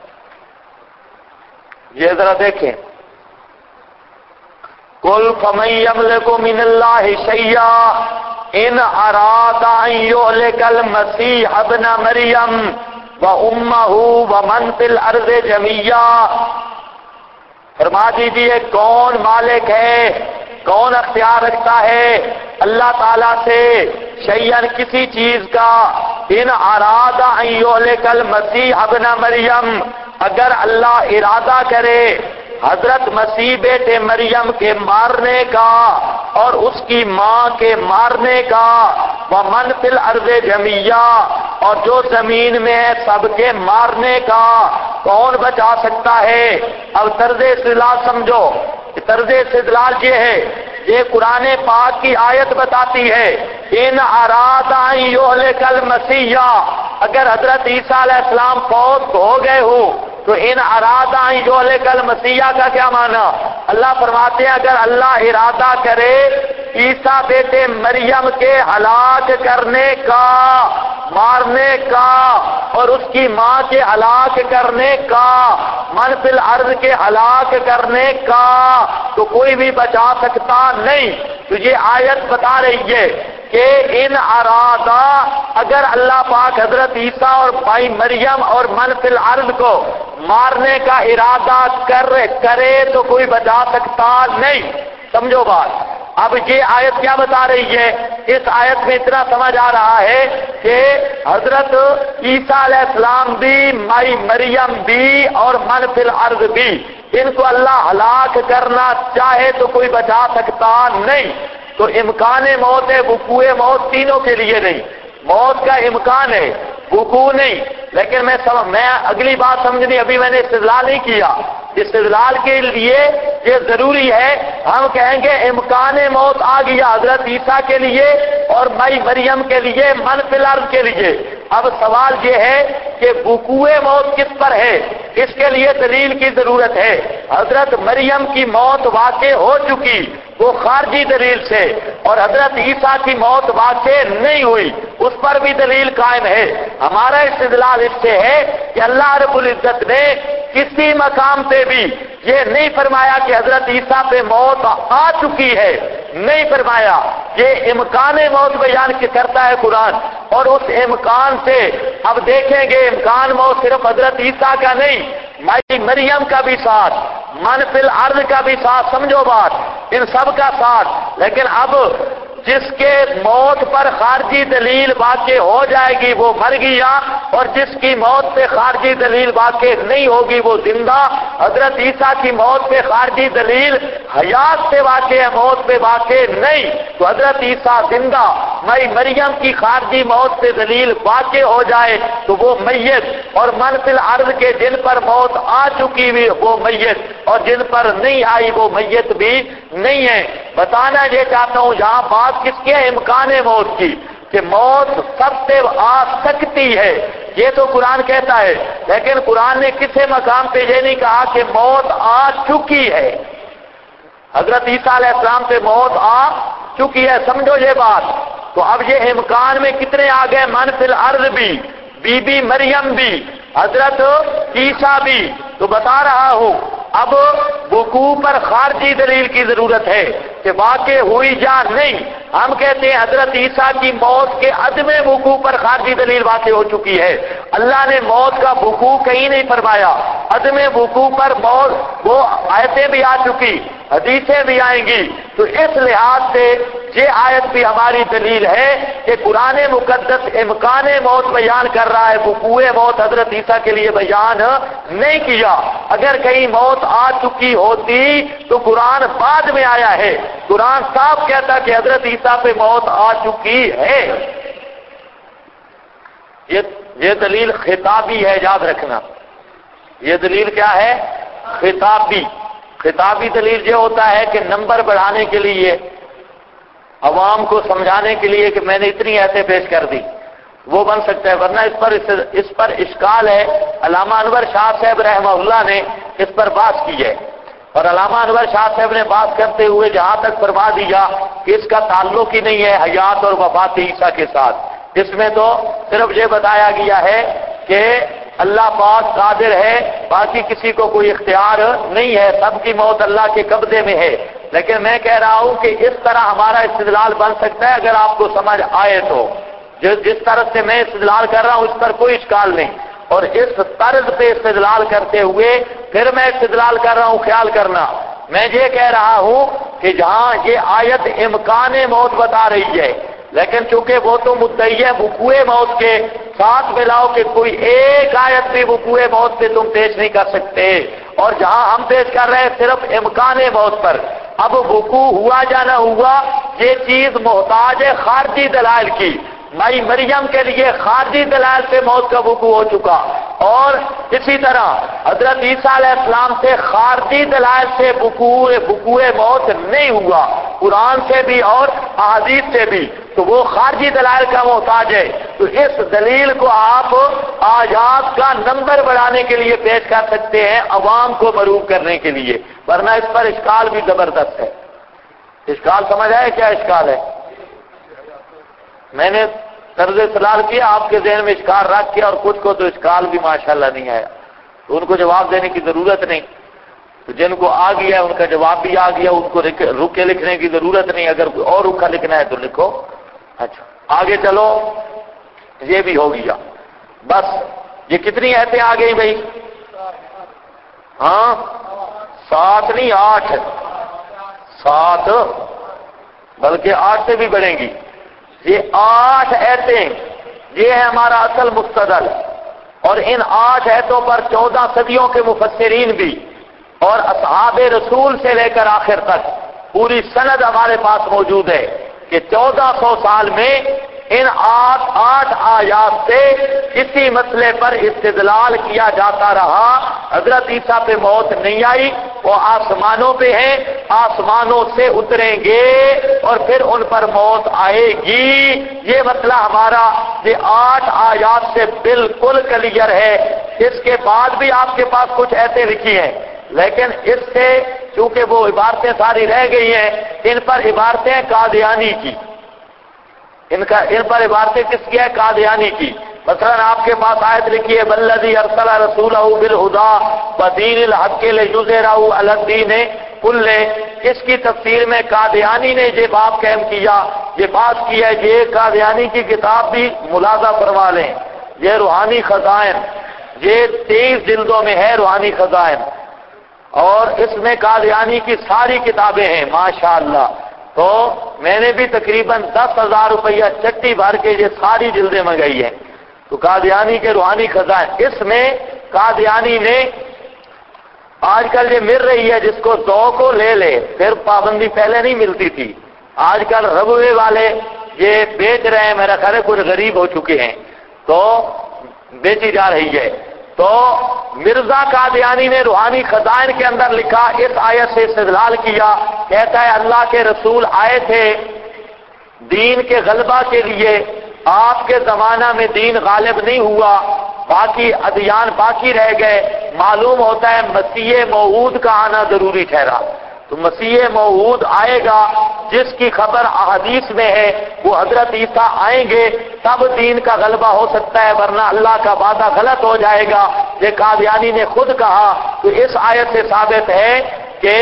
یہ ذرا دیکھیں، قُلْ فَمَن يَمْلِكُ مِنَ اللَّهِ شَيْئًا ان اراد ان یہلک المسیح ابن مریم وامہ ومن فی الارض جميعا، فرما دیجیے کون مالک ہے کون اختیار رکھتا ہے اللہ تعالیٰ سے شیئن کسی چیز کا ان اراد ان یہلک المسیح ابن مریم، اگر اللہ ارادہ کرے حضرت مسیح بیٹے مریم کے مارنے کا اور اس کی ماں کے مارنے کا، ومن فی الارض جمیعا، اور جو زمین میں ہے سب کے مارنے کا، کون بچا سکتا ہے؟ اب طرز استدلال سمجھو، طرز استدلال یہ ہے، یہ قرآن پاک کی آیت بتاتی ہے ان اراد ان یہلک المسیح، اگر حضرت عیسیٰ علیہ السلام فوت ہو گئے ہو تو ان ارادہ یہلک المسیح کا کیا معنی؟ اللہ فرماتے ہیں اگر اللہ ارادہ کرے عیسیٰ بیٹے مریم کے ہلاک کرنے کا، مارنے کا، اور اس کی ماں کے ہلاک کرنے کا، من فی الارض کے ہلاک کرنے کا، تو کوئی بھی بچا سکتا نہیں۔ تو یہ آیت بتا رہی ہے کہ ان ارادہ، اگر اللہ پاک حضرت عیسیٰ اور بھائی مریم اور من فی الارض کو مارنے کا ارادہ کرے تو کوئی بچا سکتا نہیں۔ سمجھو بات۔ اب یہ آیت کیا بتا رہی ہے؟ اس آیت میں اتنا سمجھ آ رہا ہے کہ حضرت عیسیٰ علیہ السلام بھی، مائی مریم بھی، اور من فی الارض بھی، ان کو اللہ ہلاک کرنا چاہے تو کوئی بچا سکتا نہیں۔ تو امکان موت ہے، وقوع موت تینوں کے لیے نہیں، موت کا امکان ہے، وقوع نہیں۔ لیکن میں اگلی بات سمجھنی، ابھی میں نے استدلال نہیں کیا، استدلال کے لیے یہ ضروری ہے، ہم کہیں گے امکان موت آ گیا حضرت عیسیٰ کے لیے اور مائی مریم کے لیے، من فی الارض کے لیے۔ اب سوال یہ ہے کہ وقوع موت کس پر ہے؟ اس کے لیے دلیل کی ضرورت ہے۔ حضرت مریم کی موت واقع ہو چکی، وہ خارجی دلیل سے، اور حضرت عیسیٰ کی موت واقع نہیں ہوئی، اس پر بھی دلیل قائم ہے۔ ہمارا استدلال اس سے ہے کہ اللہ رب العزت نے کسی مقام پہ بھی یہ نہیں فرمایا کہ حضرت عیسیٰ پہ موت آ چکی ہے، نہیں فرمایا، یہ امکان موت بیان کرتا ہے قرآن، اور اس امکان سے اب دیکھیں گے امکان موت صرف حضرت عیسیٰ کا نہیں، مائی مریم کا بھی ساتھ، من فی الارض کا بھی ساتھ، سمجھو بات، ان سب کا ساتھ۔ لیکن اب جس کے موت پر خارجی دلیل واقع ہو جائے گی وہ مر گیا، اور جس کی موت پہ خارجی دلیل واقع نہیں ہوگی وہ زندہ۔ حضرت عیسیٰ کی موت پہ خارجی دلیل حیات سے واقع ہے، موت پہ واقع نہیں، تو حضرت عیسیٰ زندہ۔ مائی مریم کی خارجی موت پہ دلیل واقع ہو جائے تو وہ میت، اور من فی الارض کے جن پر موت آ چکی ہوئی وہ میت، اور جن پر نہیں آئی وہ میت بھی نہیں ہے۔ بتانا یہ چاہتا ہوں یہاں بات کس کے امکان موت کی، کہ موت سب سے آ سکتی ہے، یہ تو قرآن کہتا ہے، لیکن قرآن نے کسی مقام پہ یہ نہیں کہا کہ موت آ چکی ہے۔ حضرت عیسیٰ علیہ السلام پہ موت آ چکی ہے، سمجھو یہ بات۔ تو اب یہ امکان میں کتنے آ گئے؟ من فی الارض بھی، بی بی مریم بھی، حضرت عیسیٰ بھی۔ تو بتا رہا ہوں اب وقوع پر خارجی دلیل کی ضرورت ہے کہ واقع ہوئی یا نہیں۔ ہم کہتے ہیں حضرت عیسیٰ کی موت کے عدم وقوع پر خارجی دلیل واقع ہو چکی ہے، اللہ نے موت کا وقوع کہیں نہیں فرمایا، عدم وقوع پر موت وہ آیتیں بھی آ چکی، حدیثیں بھی آئیں گی۔ تو اس لحاظ سے یہ آیت بھی ہماری دلیل ہے کہ قرآن مقدس امکان موت بیان کر رہا ہے، وقوع موت حضرت عیسیٰ کے لیے بیان نہیں کیا۔ اگر کہیں موت آ چکی ہوتی تو قرآن بعد میں آیا ہے، قرآن صاف کہتا کہ حضرت عیسیٰ پہ موت آ چکی ہے۔ یہ دلیل خطابی ہے، یاد رکھنا، یہ دلیل کیا ہے؟ خطابی۔ خطابی دلیل یہ ہوتا ہے کہ نمبر بڑھانے کے لیے، عوام کو سمجھانے کے لیے کہ میں نے اتنی ایسے پیش کر دی، وہ بن سکتا ہے، ورنہ اس پر اشکال ہے۔ علامہ انور شاہ صاحب رحمہ اللہ نے اس پر بات کی ہے، اور علامہ انور شاہ صاحب نے بات کرتے ہوئے جہاں تک فرما دیا کہ اس کا تعلق ہی نہیں ہے حیات اور وفات عیسیٰ کے ساتھ، اس میں تو صرف یہ بتایا گیا ہے کہ اللہ پاک قادر ہے، باقی کسی کو کوئی اختیار نہیں ہے، سب کی موت اللہ کے قبضے میں ہے۔ لیکن میں کہہ رہا ہوں کہ اس طرح ہمارا استدلال بن سکتا ہے اگر آپ کو سمجھ آئے تو، جس طرح سے میں استدلال کر رہا ہوں اس پر کوئی اشکال نہیں، اور اس طرز پہ استدلال کرتے ہوئے پھر میں استدلال کر رہا ہوں، خیال کرنا میں یہ کہہ رہا ہوں کہ جہاں یہ آیت امکان موت بتا رہی ہے، لیکن چونکہ وہ تو مدعی ہے وقوع موت کے، ساتھ ملاؤ کہ کوئی ایک آیت بھی وقوع موت پہ تم پیش نہیں کر سکتے، اور جہاں ہم پیش کر رہے ہیں صرف امکان موت پر۔ اب وقوع ہوا یا نہ ہوا یہ چیز محتاج ہے خارجی دلائل کی۔ مائی مریم کے لیے خارجی دلائل سے موت کا وقوع ہو چکا، اور اسی طرح حضرت عیسیٰ علیہ السلام سے خارجی دلائل سے وقوع موت نہیں ہوا، قرآن سے بھی اور احادیث سے بھی، تو وہ خارجی دلائل کا محتاج ہے۔ تو اس دلیل کو آپ آیات کا نمبر بڑھانے کے لیے پیش کر سکتے ہیں، عوام کو مرعوب کرنے کے لیے، ورنہ اس پر اشکال بھی زبردست ہے۔ اشکال سمجھ آئے کیا اشکال ہے؟ میں نے طرز سلال کیا، آپ کے ذہن میں اشکال رکھ کیا، اور کچھ کو تو اشکال بھی ماشاءاللہ نہیں آیا، تو ان کو جواب دینے کی ضرورت نہیں، تو جن کو آ گیا ان کا جواب بھی آ گیا، ان کو رک کے لکھنے کی ضرورت نہیں، اگر کوئی اور رکھا لکھنا ہے تو لکھو۔ اچھا آگے چلو، یہ بھی ہو گیا۔ بس یہ کتنی ایتیں آ گئی بھائی؟ ہاں 7 نہیں 8، 7 بلکہ 8 سے بھی بڑھیں گی۔ یہ 8 ایتیں، یہ ہے ہمارا اصل مستدل، اور ان 8 ایتوں پر 14 صدیوں کے مفسرین بھی اور اصحاب رسول سے لے کر آخر تک پوری سند ہمارے پاس موجود ہے کہ 1400 سال میں ان 8 آیات سے کسی مسئلے پر استدلال کیا جاتا رہا۔ حضرت عیسیٰ پہ موت نہیں آئی، وہ آسمانوں پہ ہیں، آسمانوں سے اتریں گے اور پھر ان پر موت آئے گی۔ یہ مسئلہ ہمارا یہ 8 آیات سے بالکل کلیئر ہے۔ اس کے بعد بھی آپ کے پاس کچھ ایسے لکھی ہیں، لیکن اس سے چونکہ وہ عبارتیں ساری رہ گئی ہیں، ان پر عبارتیں قادیانی کی، ان پر عبارتیں کس کی ہے؟ قادیانی کی۔ مثلا آپ کے پاس آیت لکھی ہے والذی ارسل رسولہ بالہدی ودین الحق لیظہرہ علی الدین کلہ، اس کی تفسیر میں قادیانی نے یہ باب قائم کیا، یہ بات کی ہے۔ یہ قادیانی کی کتاب بھی ملاحظہ فرما لیں، یہ روحانی خزائن، یہ 23 جلدوں میں ہے روحانی خزائن، اور اس میں قادیانی کی ساری کتابیں ہیں ماشاءاللہ۔ تو میں نے بھی تقریباً 10,000 روپیہ چٹی بھر کے یہ ساری جلدیں منگائی ہیں۔ تو قادیانی کے روحانی خزائن، اس میں قادیانی نے آج کل یہ مل رہی ہے، جس کو ذوق کو لے لے، پھر پابندی پہلے نہیں ملتی تھی، آج کل ربوے والے یہ بیچ رہے ہیں، میرا خیال ہے کچھ غریب ہو چکے ہیں تو بیچی جا رہی ہے۔ تو مرزا قادیانی نے روحانی خزائن کے اندر لکھا، اس آیت سے استدلال کیا، کہتا ہے اللہ کے رسول آئے تھے دین کے غلبہ کے لیے، آپ کے زمانہ میں دین غالب نہیں ہوا، باقی ادیان باقی رہ گئے، معلوم ہوتا ہے مسیح موعود کا آنا ضروری ٹھہرا۔ تو مسیح موعود آئے گا جس کی خبر احادیث میں ہے، وہ حضرت عیسیٰ آئیں گے تب دین کا غلبہ ہو سکتا ہے، ورنہ اللہ کا وعدہ غلط ہو جائے گا، یہ قادیانی نے خود کہا۔ تو اس آیت سے ثابت ہے کہ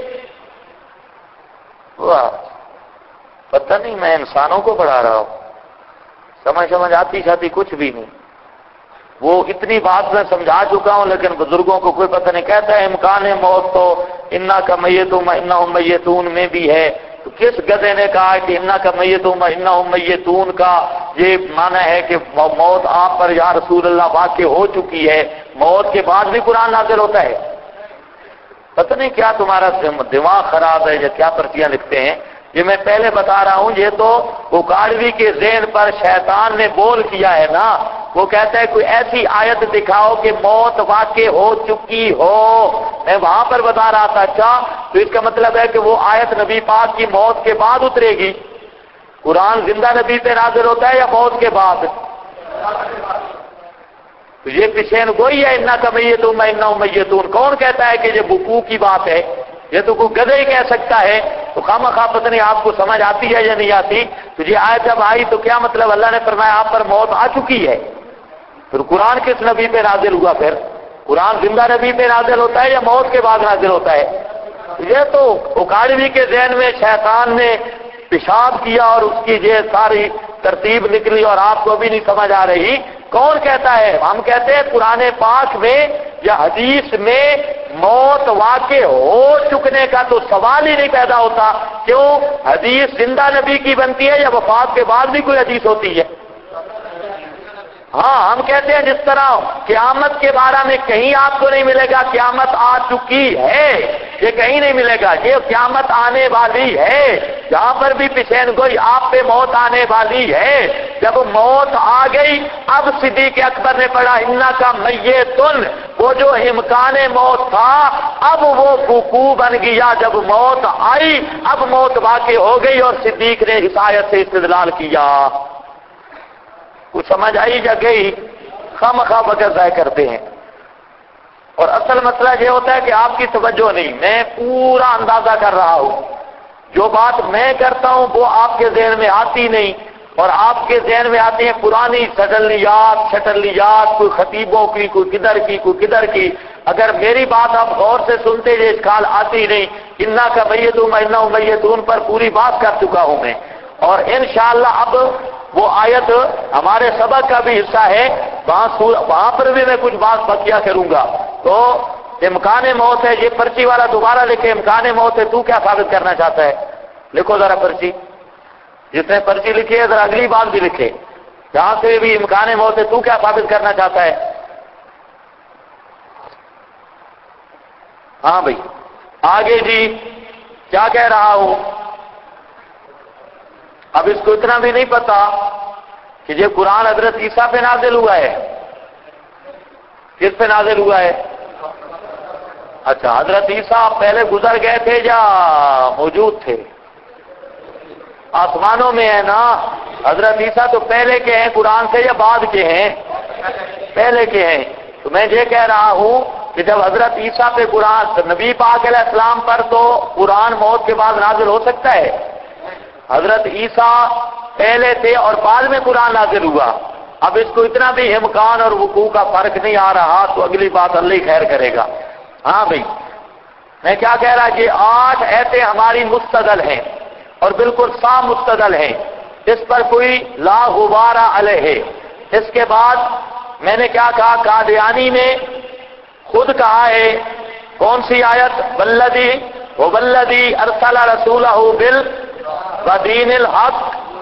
پتہ نہیں میں انسانوں کو پڑھا رہا ہوں، سمجھ آتی شاتی کچھ بھی نہیں، وہ اتنی بات میں سمجھا چکا ہوں لیکن بزرگوں کو کوئی پتہ نہیں۔ کہتا ہے امکان موت تو انا کا میتون انہم میتون میں بھی ہے، تو کس گدھے نے کہا کہ انا کا میتون انہم میتون کا یہ معنی ہے کہ موت آپ پر یا رسول اللہ واقع ہو چکی ہے؟ موت کے بعد بھی قرآن نازل ہوتا ہے؟ پتہ نہیں کیا تمہارا دماغ خراب ہے یا کیا پرچیاں لکھتے ہیں۔ یہ میں پہلے بتا رہا ہوں، یہ تو اکاڑوی کے ذہن پر شیطان نے بول کیا ہے نا، وہ کہتا ہے کوئی ایسی آیت دکھاؤ کہ موت واقع ہو چکی ہو، میں وہاں پر بتا رہا تھا۔ اچھا تو اس کا مطلب ہے کہ وہ آیت نبی پاک کی موت کے بعد اترے گی؟ قرآن زندہ نبی پہ نازل ہوتا ہے یا موت کے بعد؟ تو یہ پیشین گوئی ہے، انا کا میتون انہم میتون، کون کہتا ہے کہ یہ وقوع کی بات ہے؟ یہ تو کوئی گدھے ہی کہہ سکتا ہے۔ تو خواہ پتہ نہیں آپ کو سمجھ آتی ہے یا نہیں آتی۔ تو یہ آیت جب آئی تو کیا مطلب؟ اللہ نے فرمایا آپ پر موت آ چکی ہے، پھر قرآن کس نبی پہ نازل ہوا؟ پھر قرآن زندہ نبی پہ نازل ہوتا ہے یا موت کے بعد نازل ہوتا ہے؟ یہ تو اکاڑوی کے ذہن میں شیطان نے پیشاب کیا اور اس کی یہ ساری ترتیب نکلی اور آپ کو بھی نہیں سمجھ آ رہی۔ کون کہتا ہے؟ ہم کہتے ہیں قرآن پاک میں یا حدیث میں موت واقع ہو چکنے کا تو سوال ہی نہیں پیدا ہوتا. کیوں؟ حدیث زندہ نبی کی بنتی ہے یا وفات کے بعد بھی کوئی حدیث ہوتی ہے؟ ہاں، ہم کہتے ہیں جس طرح قیامت کے بارے میں کہیں آپ کو نہیں ملے گا قیامت آ چکی ہے، یہ کہیں نہیں ملے گا، یہ قیامت آنے والی ہے. جہاں پر بھی پیشین گوئی آپ پہ موت آنے والی ہے. جب موت آ گئی اب صدیق اکبر نے پڑھا انا کا میتن، وہ جو امکان موت تھا اب وہ وقوع بن گیا. جب موت آئی اب موت واقع ہو گئی اور صدیق نے اس آیت سے استدلال کیا. کچھ سمجھ آئی یا گئی؟ خواہ وقت ضائع کرتے ہیں. اور اصل مسئلہ یہ ہوتا ہے کہ آپ کی توجہ نہیں، میں پورا اندازہ کر رہا ہوں، جو بات میں کرتا ہوں وہ آپ کے ذہن میں آتی نہیں، اور آپ کے ذہن میں آتی ہیں پرانی شٹلیات، کوئی خطیبوں کی، کوئی کدھر کی. اگر میری بات آپ غور سے سنتے یہ اشکال آتی نہیں. انا کا میتون انا میتون پر پوری بات کر چکا ہوں میں، اور انشاءاللہ اب وہ آیت ہمارے سبق کا بھی حصہ ہے، وہاں پر بھی میں کچھ بات بقیہ کروں گا. تو امکان موت ہے، یہ پرچی والا دوبارہ لکھے امکان موت ہے، تو کیا ثابت کرنا چاہتا ہے؟ لکھو ذرا پرچی، جس نے پرچی لکھی ہے ذرا اگلی بات بھی لکھے، جہاں سے بھی امکان موت ہے تو کیا ثابت کرنا چاہتا ہے؟ ہاں بھائی آگے جی کیا کہہ رہا ہوں. اب اس کو اتنا بھی نہیں پتا کہ یہ قرآن حضرت عیسیٰ پہ نازل ہوا ہے. کس پہ نازل ہوا ہے؟ اچھا، حضرت عیسیٰ پہلے گزر گئے تھے یا موجود تھے؟ آسمانوں میں ہے نا. حضرت عیسیٰ تو پہلے کے ہیں قرآن سے یا بعد کے ہیں؟ پہلے کے ہیں. تو میں یہ کہہ رہا ہوں کہ جب حضرت عیسیٰ پہ قرآن، نبی پاک علیہ السلام پر تو قرآن موت کے بعد نازل ہو سکتا ہے. حضرت عیسیٰ پہلے تھے اور بعد میں قرآن نازل ہوا. اب اس کو اتنا بھی امکان اور وقوع کا فرق نہیں آ رہا تو اگلی بات اللہ ہی خیر کرے گا. ہاں بھائی میں کیا کہہ رہا کہ 8 ایسے ہماری مستدل ہیں اور بالکل صاف مستدل ہیں، اس پر کوئی لا غبار علیہ. اس کے بعد میں نے کیا کہا، قادیانی نے خود کہا ہے، کون سی آیت؟ والذی ارسل رسولہ بالدین الحق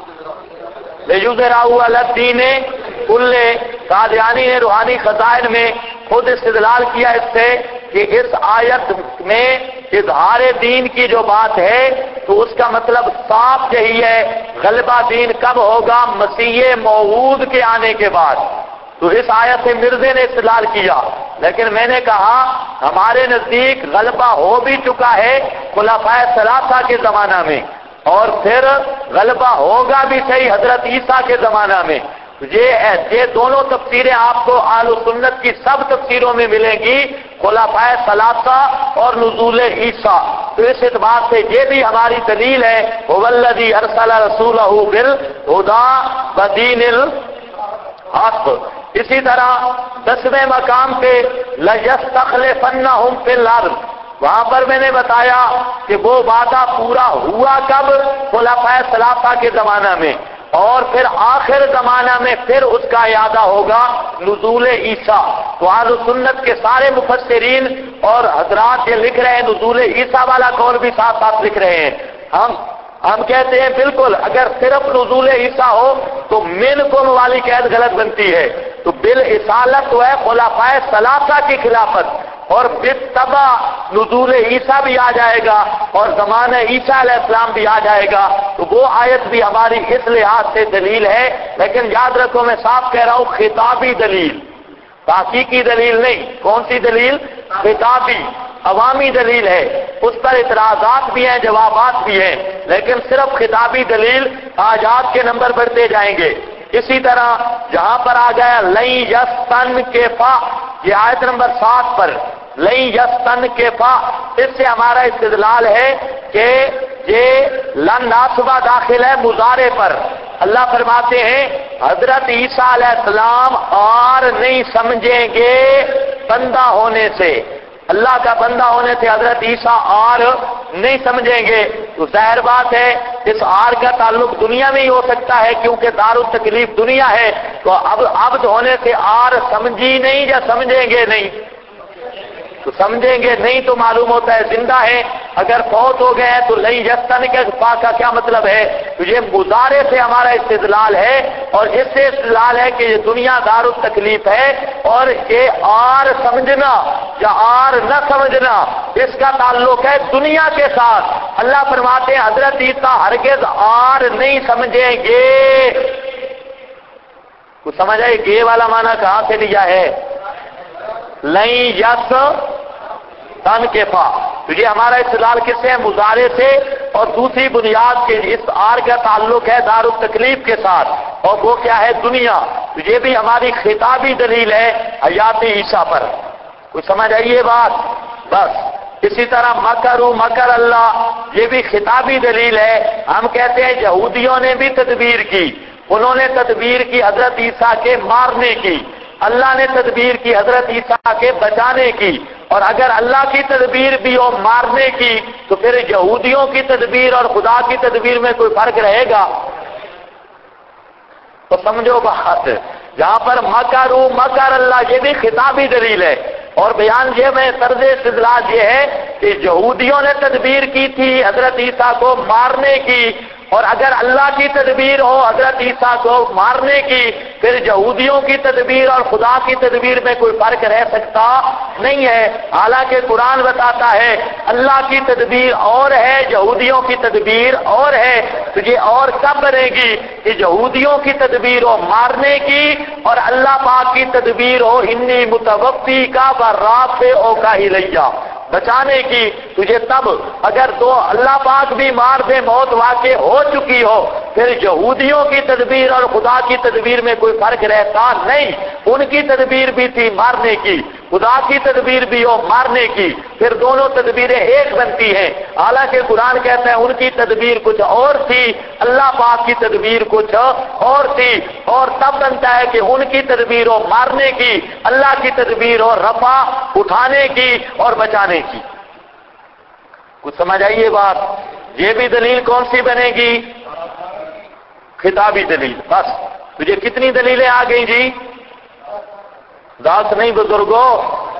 لیظہرہ علی الدین کلہ. قادیانی نے روحانی خزائن میں خود استدلال کیا اس سے کہ اس آیت میں اظہار دین کی جو بات ہے تو اس کا مطلب صاف یہی ہے، غلبہ دین کب ہوگا؟ مسیح موعود کے آنے کے بعد. تو اس آیت سے مرزے نے استدلال کیا، لیکن میں نے کہا ہمارے نزدیک غلبہ ہو بھی چکا ہے خلفائے ثلاثہ کے زمانہ میں، اور پھر غلبہ ہوگا بھی صحیح حضرت عیسیٰ کے زمانہ میں. یہ دونوں تفسیریں آپ کو اہل سنت کی سب تفسیروں میں ملیں گی، خلفائے ثلاثہ اور نزول عیسیٰ. تو اس اعتبار سے یہ بھی ہماری دلیل ہے، والذی ارسل رسولہ بالہدی ودین الحق. اسی طرح 10ویں مقام پہ لَيَسْتَخْلِفَنَّهُمْ فِي الْأَرْضِ، وہاں پر میں نے بتایا کہ وہ وعدہ پورا ہوا کب؟ خلفائے ثلاثہ کے زمانہ میں، اور پھر آخر زمانہ میں پھر اس کا اعادہ ہوگا نزول عیسیٰ. تو اہل سنت کے سارے مفسرین اور حضرات یہ لکھ رہے ہیں، نزول عیسیٰ والا قول بھی ساتھ ساتھ لکھ رہے ہیں. ہم کہتے ہیں بالکل اگر صرف نزول عیسیٰ ہو تو منکم والی قید غلط بنتی ہے. تو بالرسالت تو ہے خلفائے ثلاثہ کی خلافت، اور بالتبع نزول عیسیٰ بھی آ جائے گا اور زمانہ عیسیٰ علیہ السلام بھی آ جائے گا. تو وہ آیت بھی ہماری اس لحاظ سے دلیل ہے، لیکن یاد رکھو میں صاف کہہ رہا ہوں خطابی دلیل، تحقیقی دلیل نہیں. کون سی دلیل؟ خطابی عوامی دلیل ہے. اس پر اعتراضات بھی ہیں، جوابات بھی ہیں، لیکن صرف خطابی دلیل آیات کے نمبر بڑھتے جائیں گے. اسی طرح جہاں پر آ گیا لَن یستنکفا، یہ آیت نمبر 7 پر لَن یستنکفا، اس سے ہمارا استدلال ہے کہ یہ لن ناصبہ داخل ہے مضارع پر. اللہ فرماتے ہیں حضرت عیسیٰ علیہ السلام اور نہیں سمجھیں گے بندہ ہونے سے، اللہ کا بندہ ہونے سے حضرت عیسیٰ اور نہیں سمجھیں گے. تو ظاہر بات ہے اس آر کا تعلق دنیا میں ہی ہو سکتا ہے کیونکہ دار التکلیف دنیا ہے. تو اب عبد ہونے سے آر سمجھی نہیں یا سمجھیں گے نہیں؟ تو سمجھیں گے، نہیں تو معلوم ہوتا ہے زندہ ہے، اگر فوت ہو گئے ہیں تو لئی یستن کے فا کا کیا مطلب ہے؟ تو یہ مضارع سے ہمارا استدلال ہے، اور اس سے استدلال ہے کہ یہ دنیا دار التکلیف ہے، اور یہ آر سمجھنا یا آر نہ سمجھنا اس کا تعلق ہے دنیا کے ساتھ۔ اللہ فرماتے ہیں حضرت عیسیٰ ہرگز آر نہیں سمجھیں گے۔ کچھ سمجھ آئے گے والا معنی کہاں سے لیا ہے؟ لئی یس تن کے فا، تو یہ ہمارا استدلال کس سے ہے؟ مضارع سے، اور دوسری بنیاد کے اس آر کا تعلق ہے دار التکلیف کے ساتھ، اور وہ کیا ہے؟ دنیا۔ تو یہ بھی ہماری خطابی دلیل ہے حیات عیسیٰ پر۔ کچھ سمجھ آئیے بات؟ بس اسی طرح مکروا مکر اللہ، یہ بھی خطابی دلیل ہے۔ ہم کہتے ہیں یہودیوں نے بھی تدبیر کی، انہوں نے تدبیر کی حضرت عیسیٰ کے مارنے کی، اللہ نے تدبیر کی حضرت عیسیٰ کے بچانے کی، اور اگر اللہ کی تدبیر بھی ہو مارنے کی تو پھر یہودیوں کی تدبیر اور خدا کی تدبیر میں کوئی فرق رہے گا؟ تو سمجھو بات، جہاں پر مکروا مکر اللہ یہ بھی خطابی دلیل ہے، اور بیان یہ میں طرز استدلال یہ ہے کہ یہودیوں نے تدبیر کی تھی حضرت عیسیٰ کو مارنے کی، اور اگر اللہ کی تدبیر ہو حضرت عیسیٰ کو مارنے کی، پھر یہودیوں کی تدبیر اور خدا کی تدبیر میں کوئی فرق رہ سکتا نہیں ہے۔ حالانکہ قرآن بتاتا ہے اللہ کی تدبیر اور ہے، یہودیوں کی تدبیر اور ہے۔ تو یہ اور کب بنے گی کہ یہودیوں کی تدبیر ہو مارنے کی، اور اللہ پاک کی تدبیر ہو انی متوفی کا ورافعو کا الیہ، بچانے کی۔ تجھے تب اگر تو اللہ پاک بھی مار دے، موت واقع ہو چکی ہو، پھر یہودیوں کی تدبیر اور خدا کی تدبیر میں کوئی فرق رہتا نہیں۔ ان کی تدبیر بھی تھی مارنے کی، خدا کی تدبیر بھی ہو مارنے کی، پھر دونوں تدبیریں ایک بنتی ہیں۔ حالانکہ قرآن کہتا ہے ان کی تدبیر کچھ اور تھی، اللہ پاک کی تدبیر کچھ اور تھی، اور تب بنتا ہے کہ ان کی تدبیر ہو مارنے کی، اللہ کی تدبیر ہو رفع اٹھانے کی اور بچانے کی۔ کچھ سمجھ آئیے بات؟ یہ بھی دلیل کون سی بنے گی؟ خطابی دلیل۔ بس تجھے کتنی دلیلیں آ گئی جی؟ 10 نہیں بزرگوں،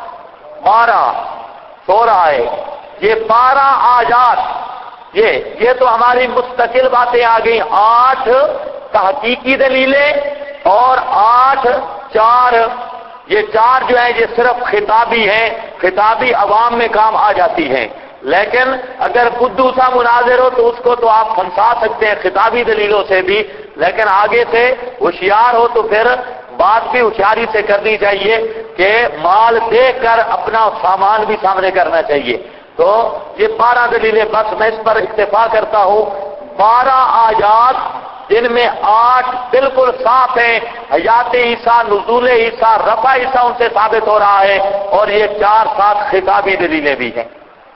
12 سو رہا ہے۔ یہ 12 آیات یہ تو ہماری مستقل باتیں آ گئی، 8 تحقیقی دلیلیں اور 8 4 یہ 4 جو ہیں یہ صرف خطابی ہیں، خطابی عوام میں کام آ جاتی ہیں۔ لیکن اگر بدو سا مناظر ہو تو اس کو تو آپ پھنسا سکتے ہیں خطابی دلیلوں سے بھی، لیکن آگے سے ہوشیار ہو تو پھر بات بھی ہوشیاری سے کرنی چاہیے کہ مال دیکھ کر اپنا سامان بھی سامنے کرنا چاہیے۔ تو یہ 12 دلیلیں، بس میں اس پر اکتفا کرتا ہوں۔ 12 آیات جن میں 8 بالکل صاف ہیں، حیات عیسیٰ، نزول عیسیٰ، رفع عیسیٰ ان سے ثابت ہو رہا ہے، اور یہ 4 7 خطابی دلیلیں بھی ہیں۔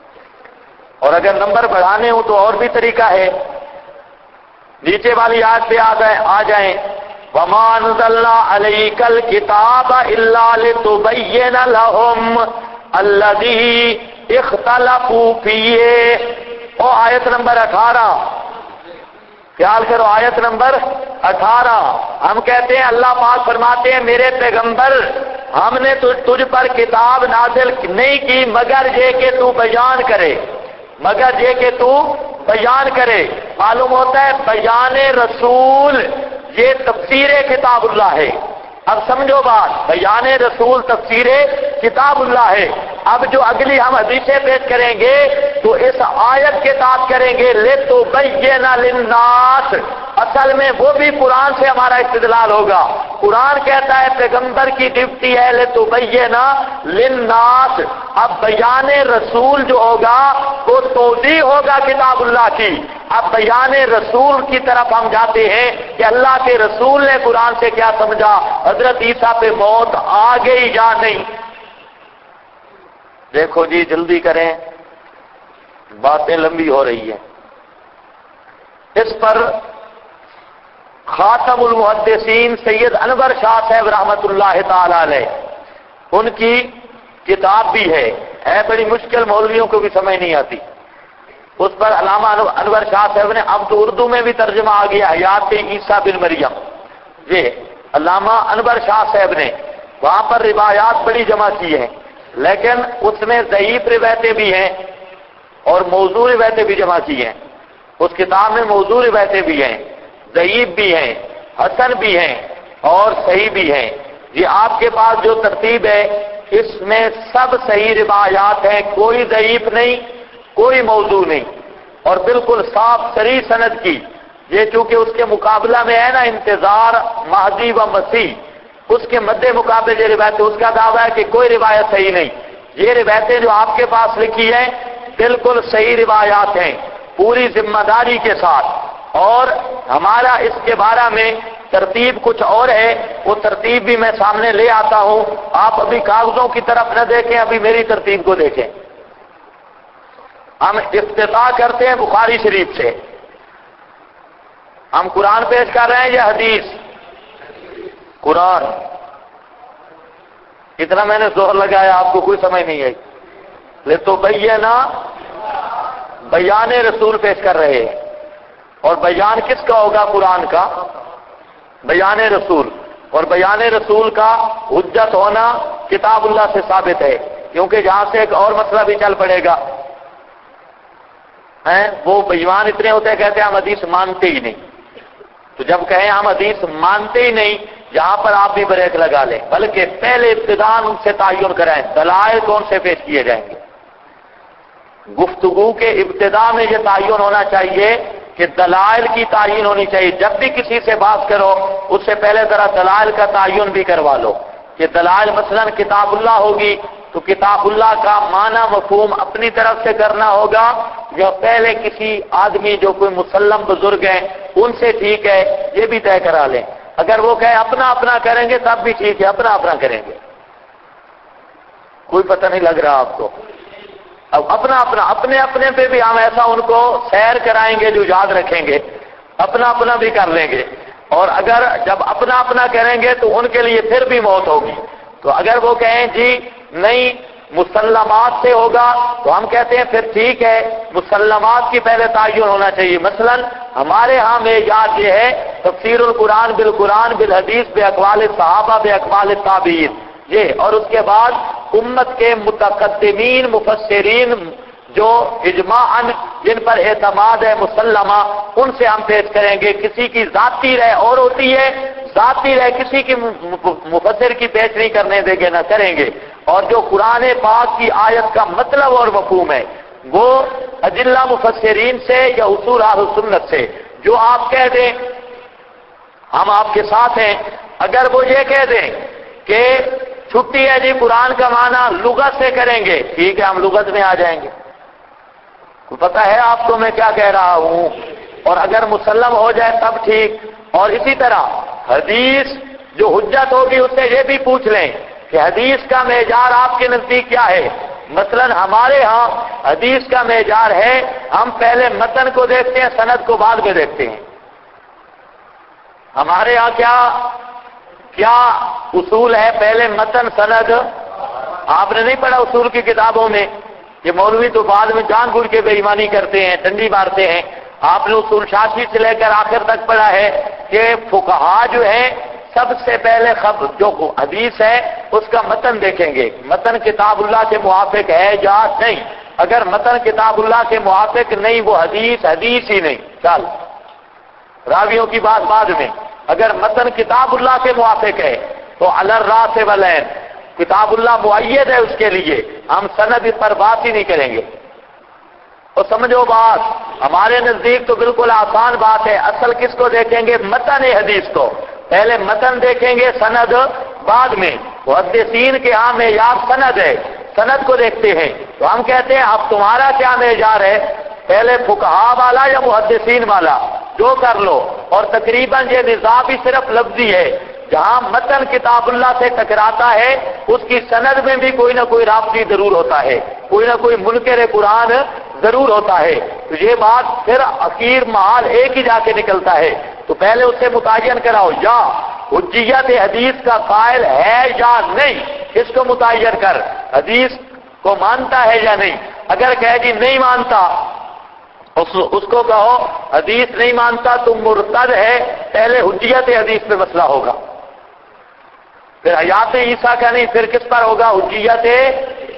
اور اگر نمبر بڑھانے ہوں تو اور بھی طریقہ ہے، نیچے والی آیت پہ آ جائیں، وَمَا أَنزَلْنَا عَلَيْكَ الْكِتَابَ إِلَّا لِتُبَيِّنَ لَهُمْ الَّذِي اخْتَلَفُوا فِيهِ۔ آیت نمبر 18، خیال کرو، آیت نمبر 18۔ ہم کہتے ہیں اللہ پاک فرماتے ہیں میرے پیغمبر ہم نے تجھ پر کتاب نازل نہیں کی مگر یہ کہ تو بیان کرے، مگر یہ کہ تو بیان کرے۔ معلوم ہوتا ہے بیان رسول یہ تفسیر کتاب اللہ ہے۔ اب سمجھو بات، بیان رسول تفسیر کتاب اللہ ہے۔ اب جو اگلی ہم حدیثیں پیش کریں گے تو اس آیت کے ساتھ کریں گے لِتُبَيِّنَ لِلنَّاسِ، اصل میں وہ بھی قرآن سے ہمارا استدلال ہوگا۔ قرآن کہتا ہے پیغمبر کی ڈیوٹی ہے لِتُبَيِّنَ لِلنَّاسِ، اب بیان رسول جو ہوگا وہ توضیح ہوگا کتاب اللہ کی۔ اب بیان رسول کی طرف ہم جاتے ہیں کہ اللہ کے رسول نے قرآن سے کیا سمجھا، حضرت عیسیٰ پہ موت آ گئی یا نہیں۔ دیکھو جی جلدی کریں، باتیں لمبی ہو رہی ہیں۔ اس پر خاتم المحدثین سید انور شاہ صاحب رحمت اللہ تعالی علیہ ان کی کتاب بھی ہے بڑی مشکل، مولویوں کو بھی سمجھ نہیں آتی۔ اس پر علامہ انور شاہ صاحب نے، اب تو اردو میں بھی ترجمہ آ گیا، حیات عیسیٰ بن مریم، یہ علامہ انور شاہ صاحب نے وہاں پر روایات بڑی جمع کی ہیں۔ لیکن اس میں ضعیف روایتیں بھی ہیں اور موضوع روایتیں بھی جمع کی ہیں. اس کتاب میں موضوع روایتیں بھی ہیں، ضعیف بھی ہیں، حسن بھی ہیں اور صحیح بھی ہیں. یہ آپ کے پاس جو ترتیب ہے اس میں سب صحیح روایات ہیں، کوئی ضعیف نہیں، کوئی موضوع نہیں، اور بالکل صاف صریح سند کی. یہ چونکہ اس کے مقابلہ میں ہے نا انتظار مہدی و مسیح، اس کے مد مقابلے جو روایت ہے اس کا دعویٰ ہے کہ کوئی روایت صحیح نہیں. یہ روایتیں جو آپ کے پاس لکھی ہیں بالکل صحیح روایات ہیں پوری ذمہ داری کے ساتھ. اور ہمارا اس کے بارے میں ترتیب کچھ اور ہے، وہ ترتیب بھی میں سامنے لے آتا ہوں. آپ ابھی کاغذوں کی طرف نہ دیکھیں، ابھی میری ترتیب کو دیکھیں. ہم افتتاح کرتے ہیں بخاری شریف سے. ہم قرآن پیش کر رہے ہیں یا حدیث؟ قرآن. اتنا میں نے زور لگایا، آپ کو کوئی سمجھ نہیں آئی. لے تو بیان رسول پیش کر رہے ہیں، اور بیان کس کا ہوگا؟ قرآن کا. بیان رسول، اور بیان رسول کا حجت ہونا کتاب اللہ سے ثابت ہے، کیونکہ جہاں سے ایک اور مسئلہ بھی چل پڑے گا. وہ بیان اتنے ہوتے ہیں کہتے ہیں ہم حدیث مانتے ہی نہیں. تو جب کہیں ہم حدیث مانتے ہی نہیں، یہاں پر آپ بھی بریک لگا لیں، بلکہ پہلے ابتداءً ان سے تعین کرائیں دلائل کون سے پیش کیے جائیں گے. گفتگو کے ابتداء میں یہ تعین ہونا چاہیے کہ دلائل کی تعین ہونی چاہیے. جب بھی کسی سے بات کرو اس سے پہلے ذرا دلائل کا تعین بھی کروا لو کہ دلائل مثلا کتاب اللہ ہوگی تو کتاب اللہ کا معنی مفہوم اپنی طرف سے کرنا ہوگا یا پہلے کسی آدمی جو کوئی مسلم بزرگ ہیں ان سے ٹھیک ہے، یہ بھی طے کرا لیں. اگر وہ کہے اپنا اپنا کریں گے تب بھی ٹھیک ہے، اپنا اپنا کریں گے. کوئی پتہ نہیں لگ رہا آپ کو؟ اب اپنا اپنا اپنے اپنے پہ بھی ہم ایسا ان کو سیر کرائیں گے جو یاد رکھیں گے، اپنا اپنا بھی کر لیں گے. اور اگر جب اپنا اپنا کریں گے تو ان کے لیے پھر بھی موت ہوگی. تو اگر وہ کہیں جی نہیں مسلمات سے ہوگا تو ہم کہتے ہیں پھر ٹھیک ہے، مسلمات کی پہلے تعین ہونا چاہیے. مثلا ہمارے ہاں میں یاد یہ ہے تفسیر القرآن بالقرآن بالحدیث باقوال صحابہ باقوال تابعین، یہ. اور اس کے بعد امت کے متقدمین مفسرین جو اجماعاً جن پر اعتماد ہے مسلمہ، ان سے ہم پیش کریں گے. کسی کی ذاتی رائے اور ہوتی ہے، ذاتی رائے کسی کی مفسر کی پیش نہیں کرنے دیں گے، نہ کریں گے. اور جو قرآن پاک کی آیت کا مطلب اور مفہوم ہے وہ اجلہ مفسرین سے یا اصول اہل سنت سے. جو آپ کہہ دیں ہم آپ کے ساتھ ہیں. اگر وہ یہ کہہ دیں کہ چھٹی ہے جی قرآن کا معنی لغت سے کریں گے، ٹھیک ہے ہم لغت میں آ جائیں گے. پتہ ہے آپ کو میں کیا کہہ رہا ہوں؟ اور اگر مسلم ہو جائے تب ٹھیک. اور اسی طرح حدیث جو حجت ہوگی اس سے یہ بھی پوچھ لیں کہ حدیث کا معیار آپ کے نزدیک کیا ہے. مثلا ہمارے ہاں حدیث کا معیار ہے ہم پہلے متن کو دیکھتے ہیں، سند کو بعد میں دیکھتے ہیں. ہمارے ہاں کیا اصول ہے؟ پہلے متن سند. آپ نے نہیں پڑھا اصول کی کتابوں میں؟ یہ مولوی تو بعد میں جان بوجھ کے بے ایمانی کرتے ہیں، ڈنڈی مارتے ہیں. آپ نے اصول شاشی سے لے کر آخر تک پڑھا ہے کہ فقہا جو ہیں سب سے پہلے جو حدیث ہے اس کا متن دیکھیں گے، متن کتاب اللہ کے موافق ہے یا نہیں. اگر متن کتاب اللہ کے موافق نہیں وہ حدیث ہی نہیں. چل راویوں کی بات بعد میں. اگر متن کتاب اللہ کے موافق ہے تو علی الراس والعین، کتاب اللہ مؤید ہے اس کے لیے، ہم سند پر بات ہی نہیں کریں گے. اور سمجھو بات، ہمارے نزدیک تو بالکل آسان بات ہے. اصل کس کو دیکھیں گے؟ متن حدیث کو. پہلے متن دیکھیں گے، سند بعد میں. محدثین کے ہاں معیار سند ہے، سند کو دیکھتے ہیں. تو ہم کہتے ہیں اب تمہارا کیا معیار ہے؟ پہلے فقہا والا یا محدثین والا؟ جو کر لو. اور تقریباً یہ نظام بھی صرف لفظی ہے. جہاں متن کتاب اللہ سے ٹکراتا ہے اس کی سند میں بھی کوئی نہ کوئی رابطی ضرور ہوتا ہے، کوئی نہ کوئی منکر قرآن ضرور ہوتا ہے. تو یہ بات پھر اخیر محال ایک ہی جا کے نکلتا ہے. تو پہلے اسے متعین کراؤ یا حجیت حدیث کا قائل ہے یا نہیں، اس کو متعین کر. حدیث کو مانتا ہے یا نہیں؟ اگر کہے جی نہیں مانتا اس کو کہو حدیث نہیں مانتا تم مرتد ہے. پہلے حجیت حدیث پہ مسئلہ ہوگا، پھر حیات عیسیٰ کا نہیں، پھر کس پر ہوگا؟ حجیت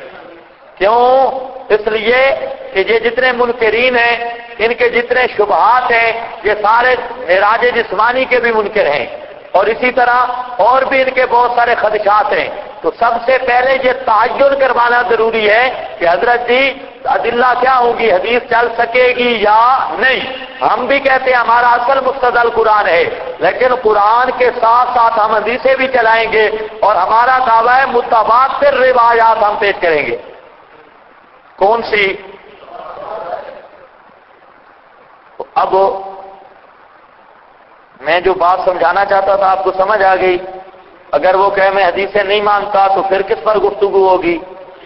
کیوں؟ اس لیے کہ یہ جتنے منکرین ہیں، ان کے جتنے شبہات ہیں، یہ سارے معراج جسمانی کے بھی منکر ہیں، اور اسی طرح اور بھی ان کے بہت سارے خدشات ہیں۔ تو سب سے پہلے یہ تعین کروانا ضروری ہے کہ حضرت جی ادلہ کیا ہوگی، حدیث چل سکے گی یا نہیں۔ ہم بھی کہتے ہیں ہمارا اصل مستدل قرآن ہے، لیکن قرآن کے ساتھ ساتھ ہم حدیثیں بھی چلائیں گے، اور ہمارا دعویٰ ہے متواتر روایات ہم پیش کریں گے۔ کون سی؟ اب میں جو بات سمجھانا چاہتا تھا آپ کو سمجھ آ گئی؟ اگر وہ کہے میں حدیثیں نہیں مانتا تو پھر کس پر گفتگو ہوگی؟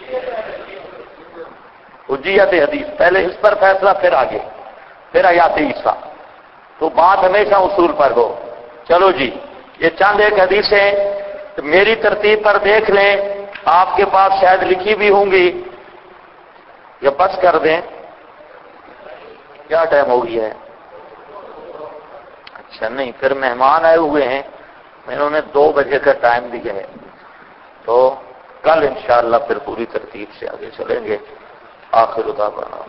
حجیت حدیث، پہلے اس پر فیصلہ پھر آگے، پھر آیات عیسیٰ، تو بات ہمیشہ اصول پر ہو۔ چلو جی، یہ چند ایک حدیثیں میری ترتیب پر دیکھ لیں، آپ کے پاس شاید لکھی بھی ہوں گی، یا بس کر دیں؟ کیا ٹائم ہو گیا ہے؟ اچھا نہیں، پھر مہمان آئے ہوئے ہیں، انہوں نے 2 بجے کا ٹائم دیا ہے، تو کل انشاءاللہ پھر پوری ترتیب سے آگے چلیں گے۔ آخر دعوانا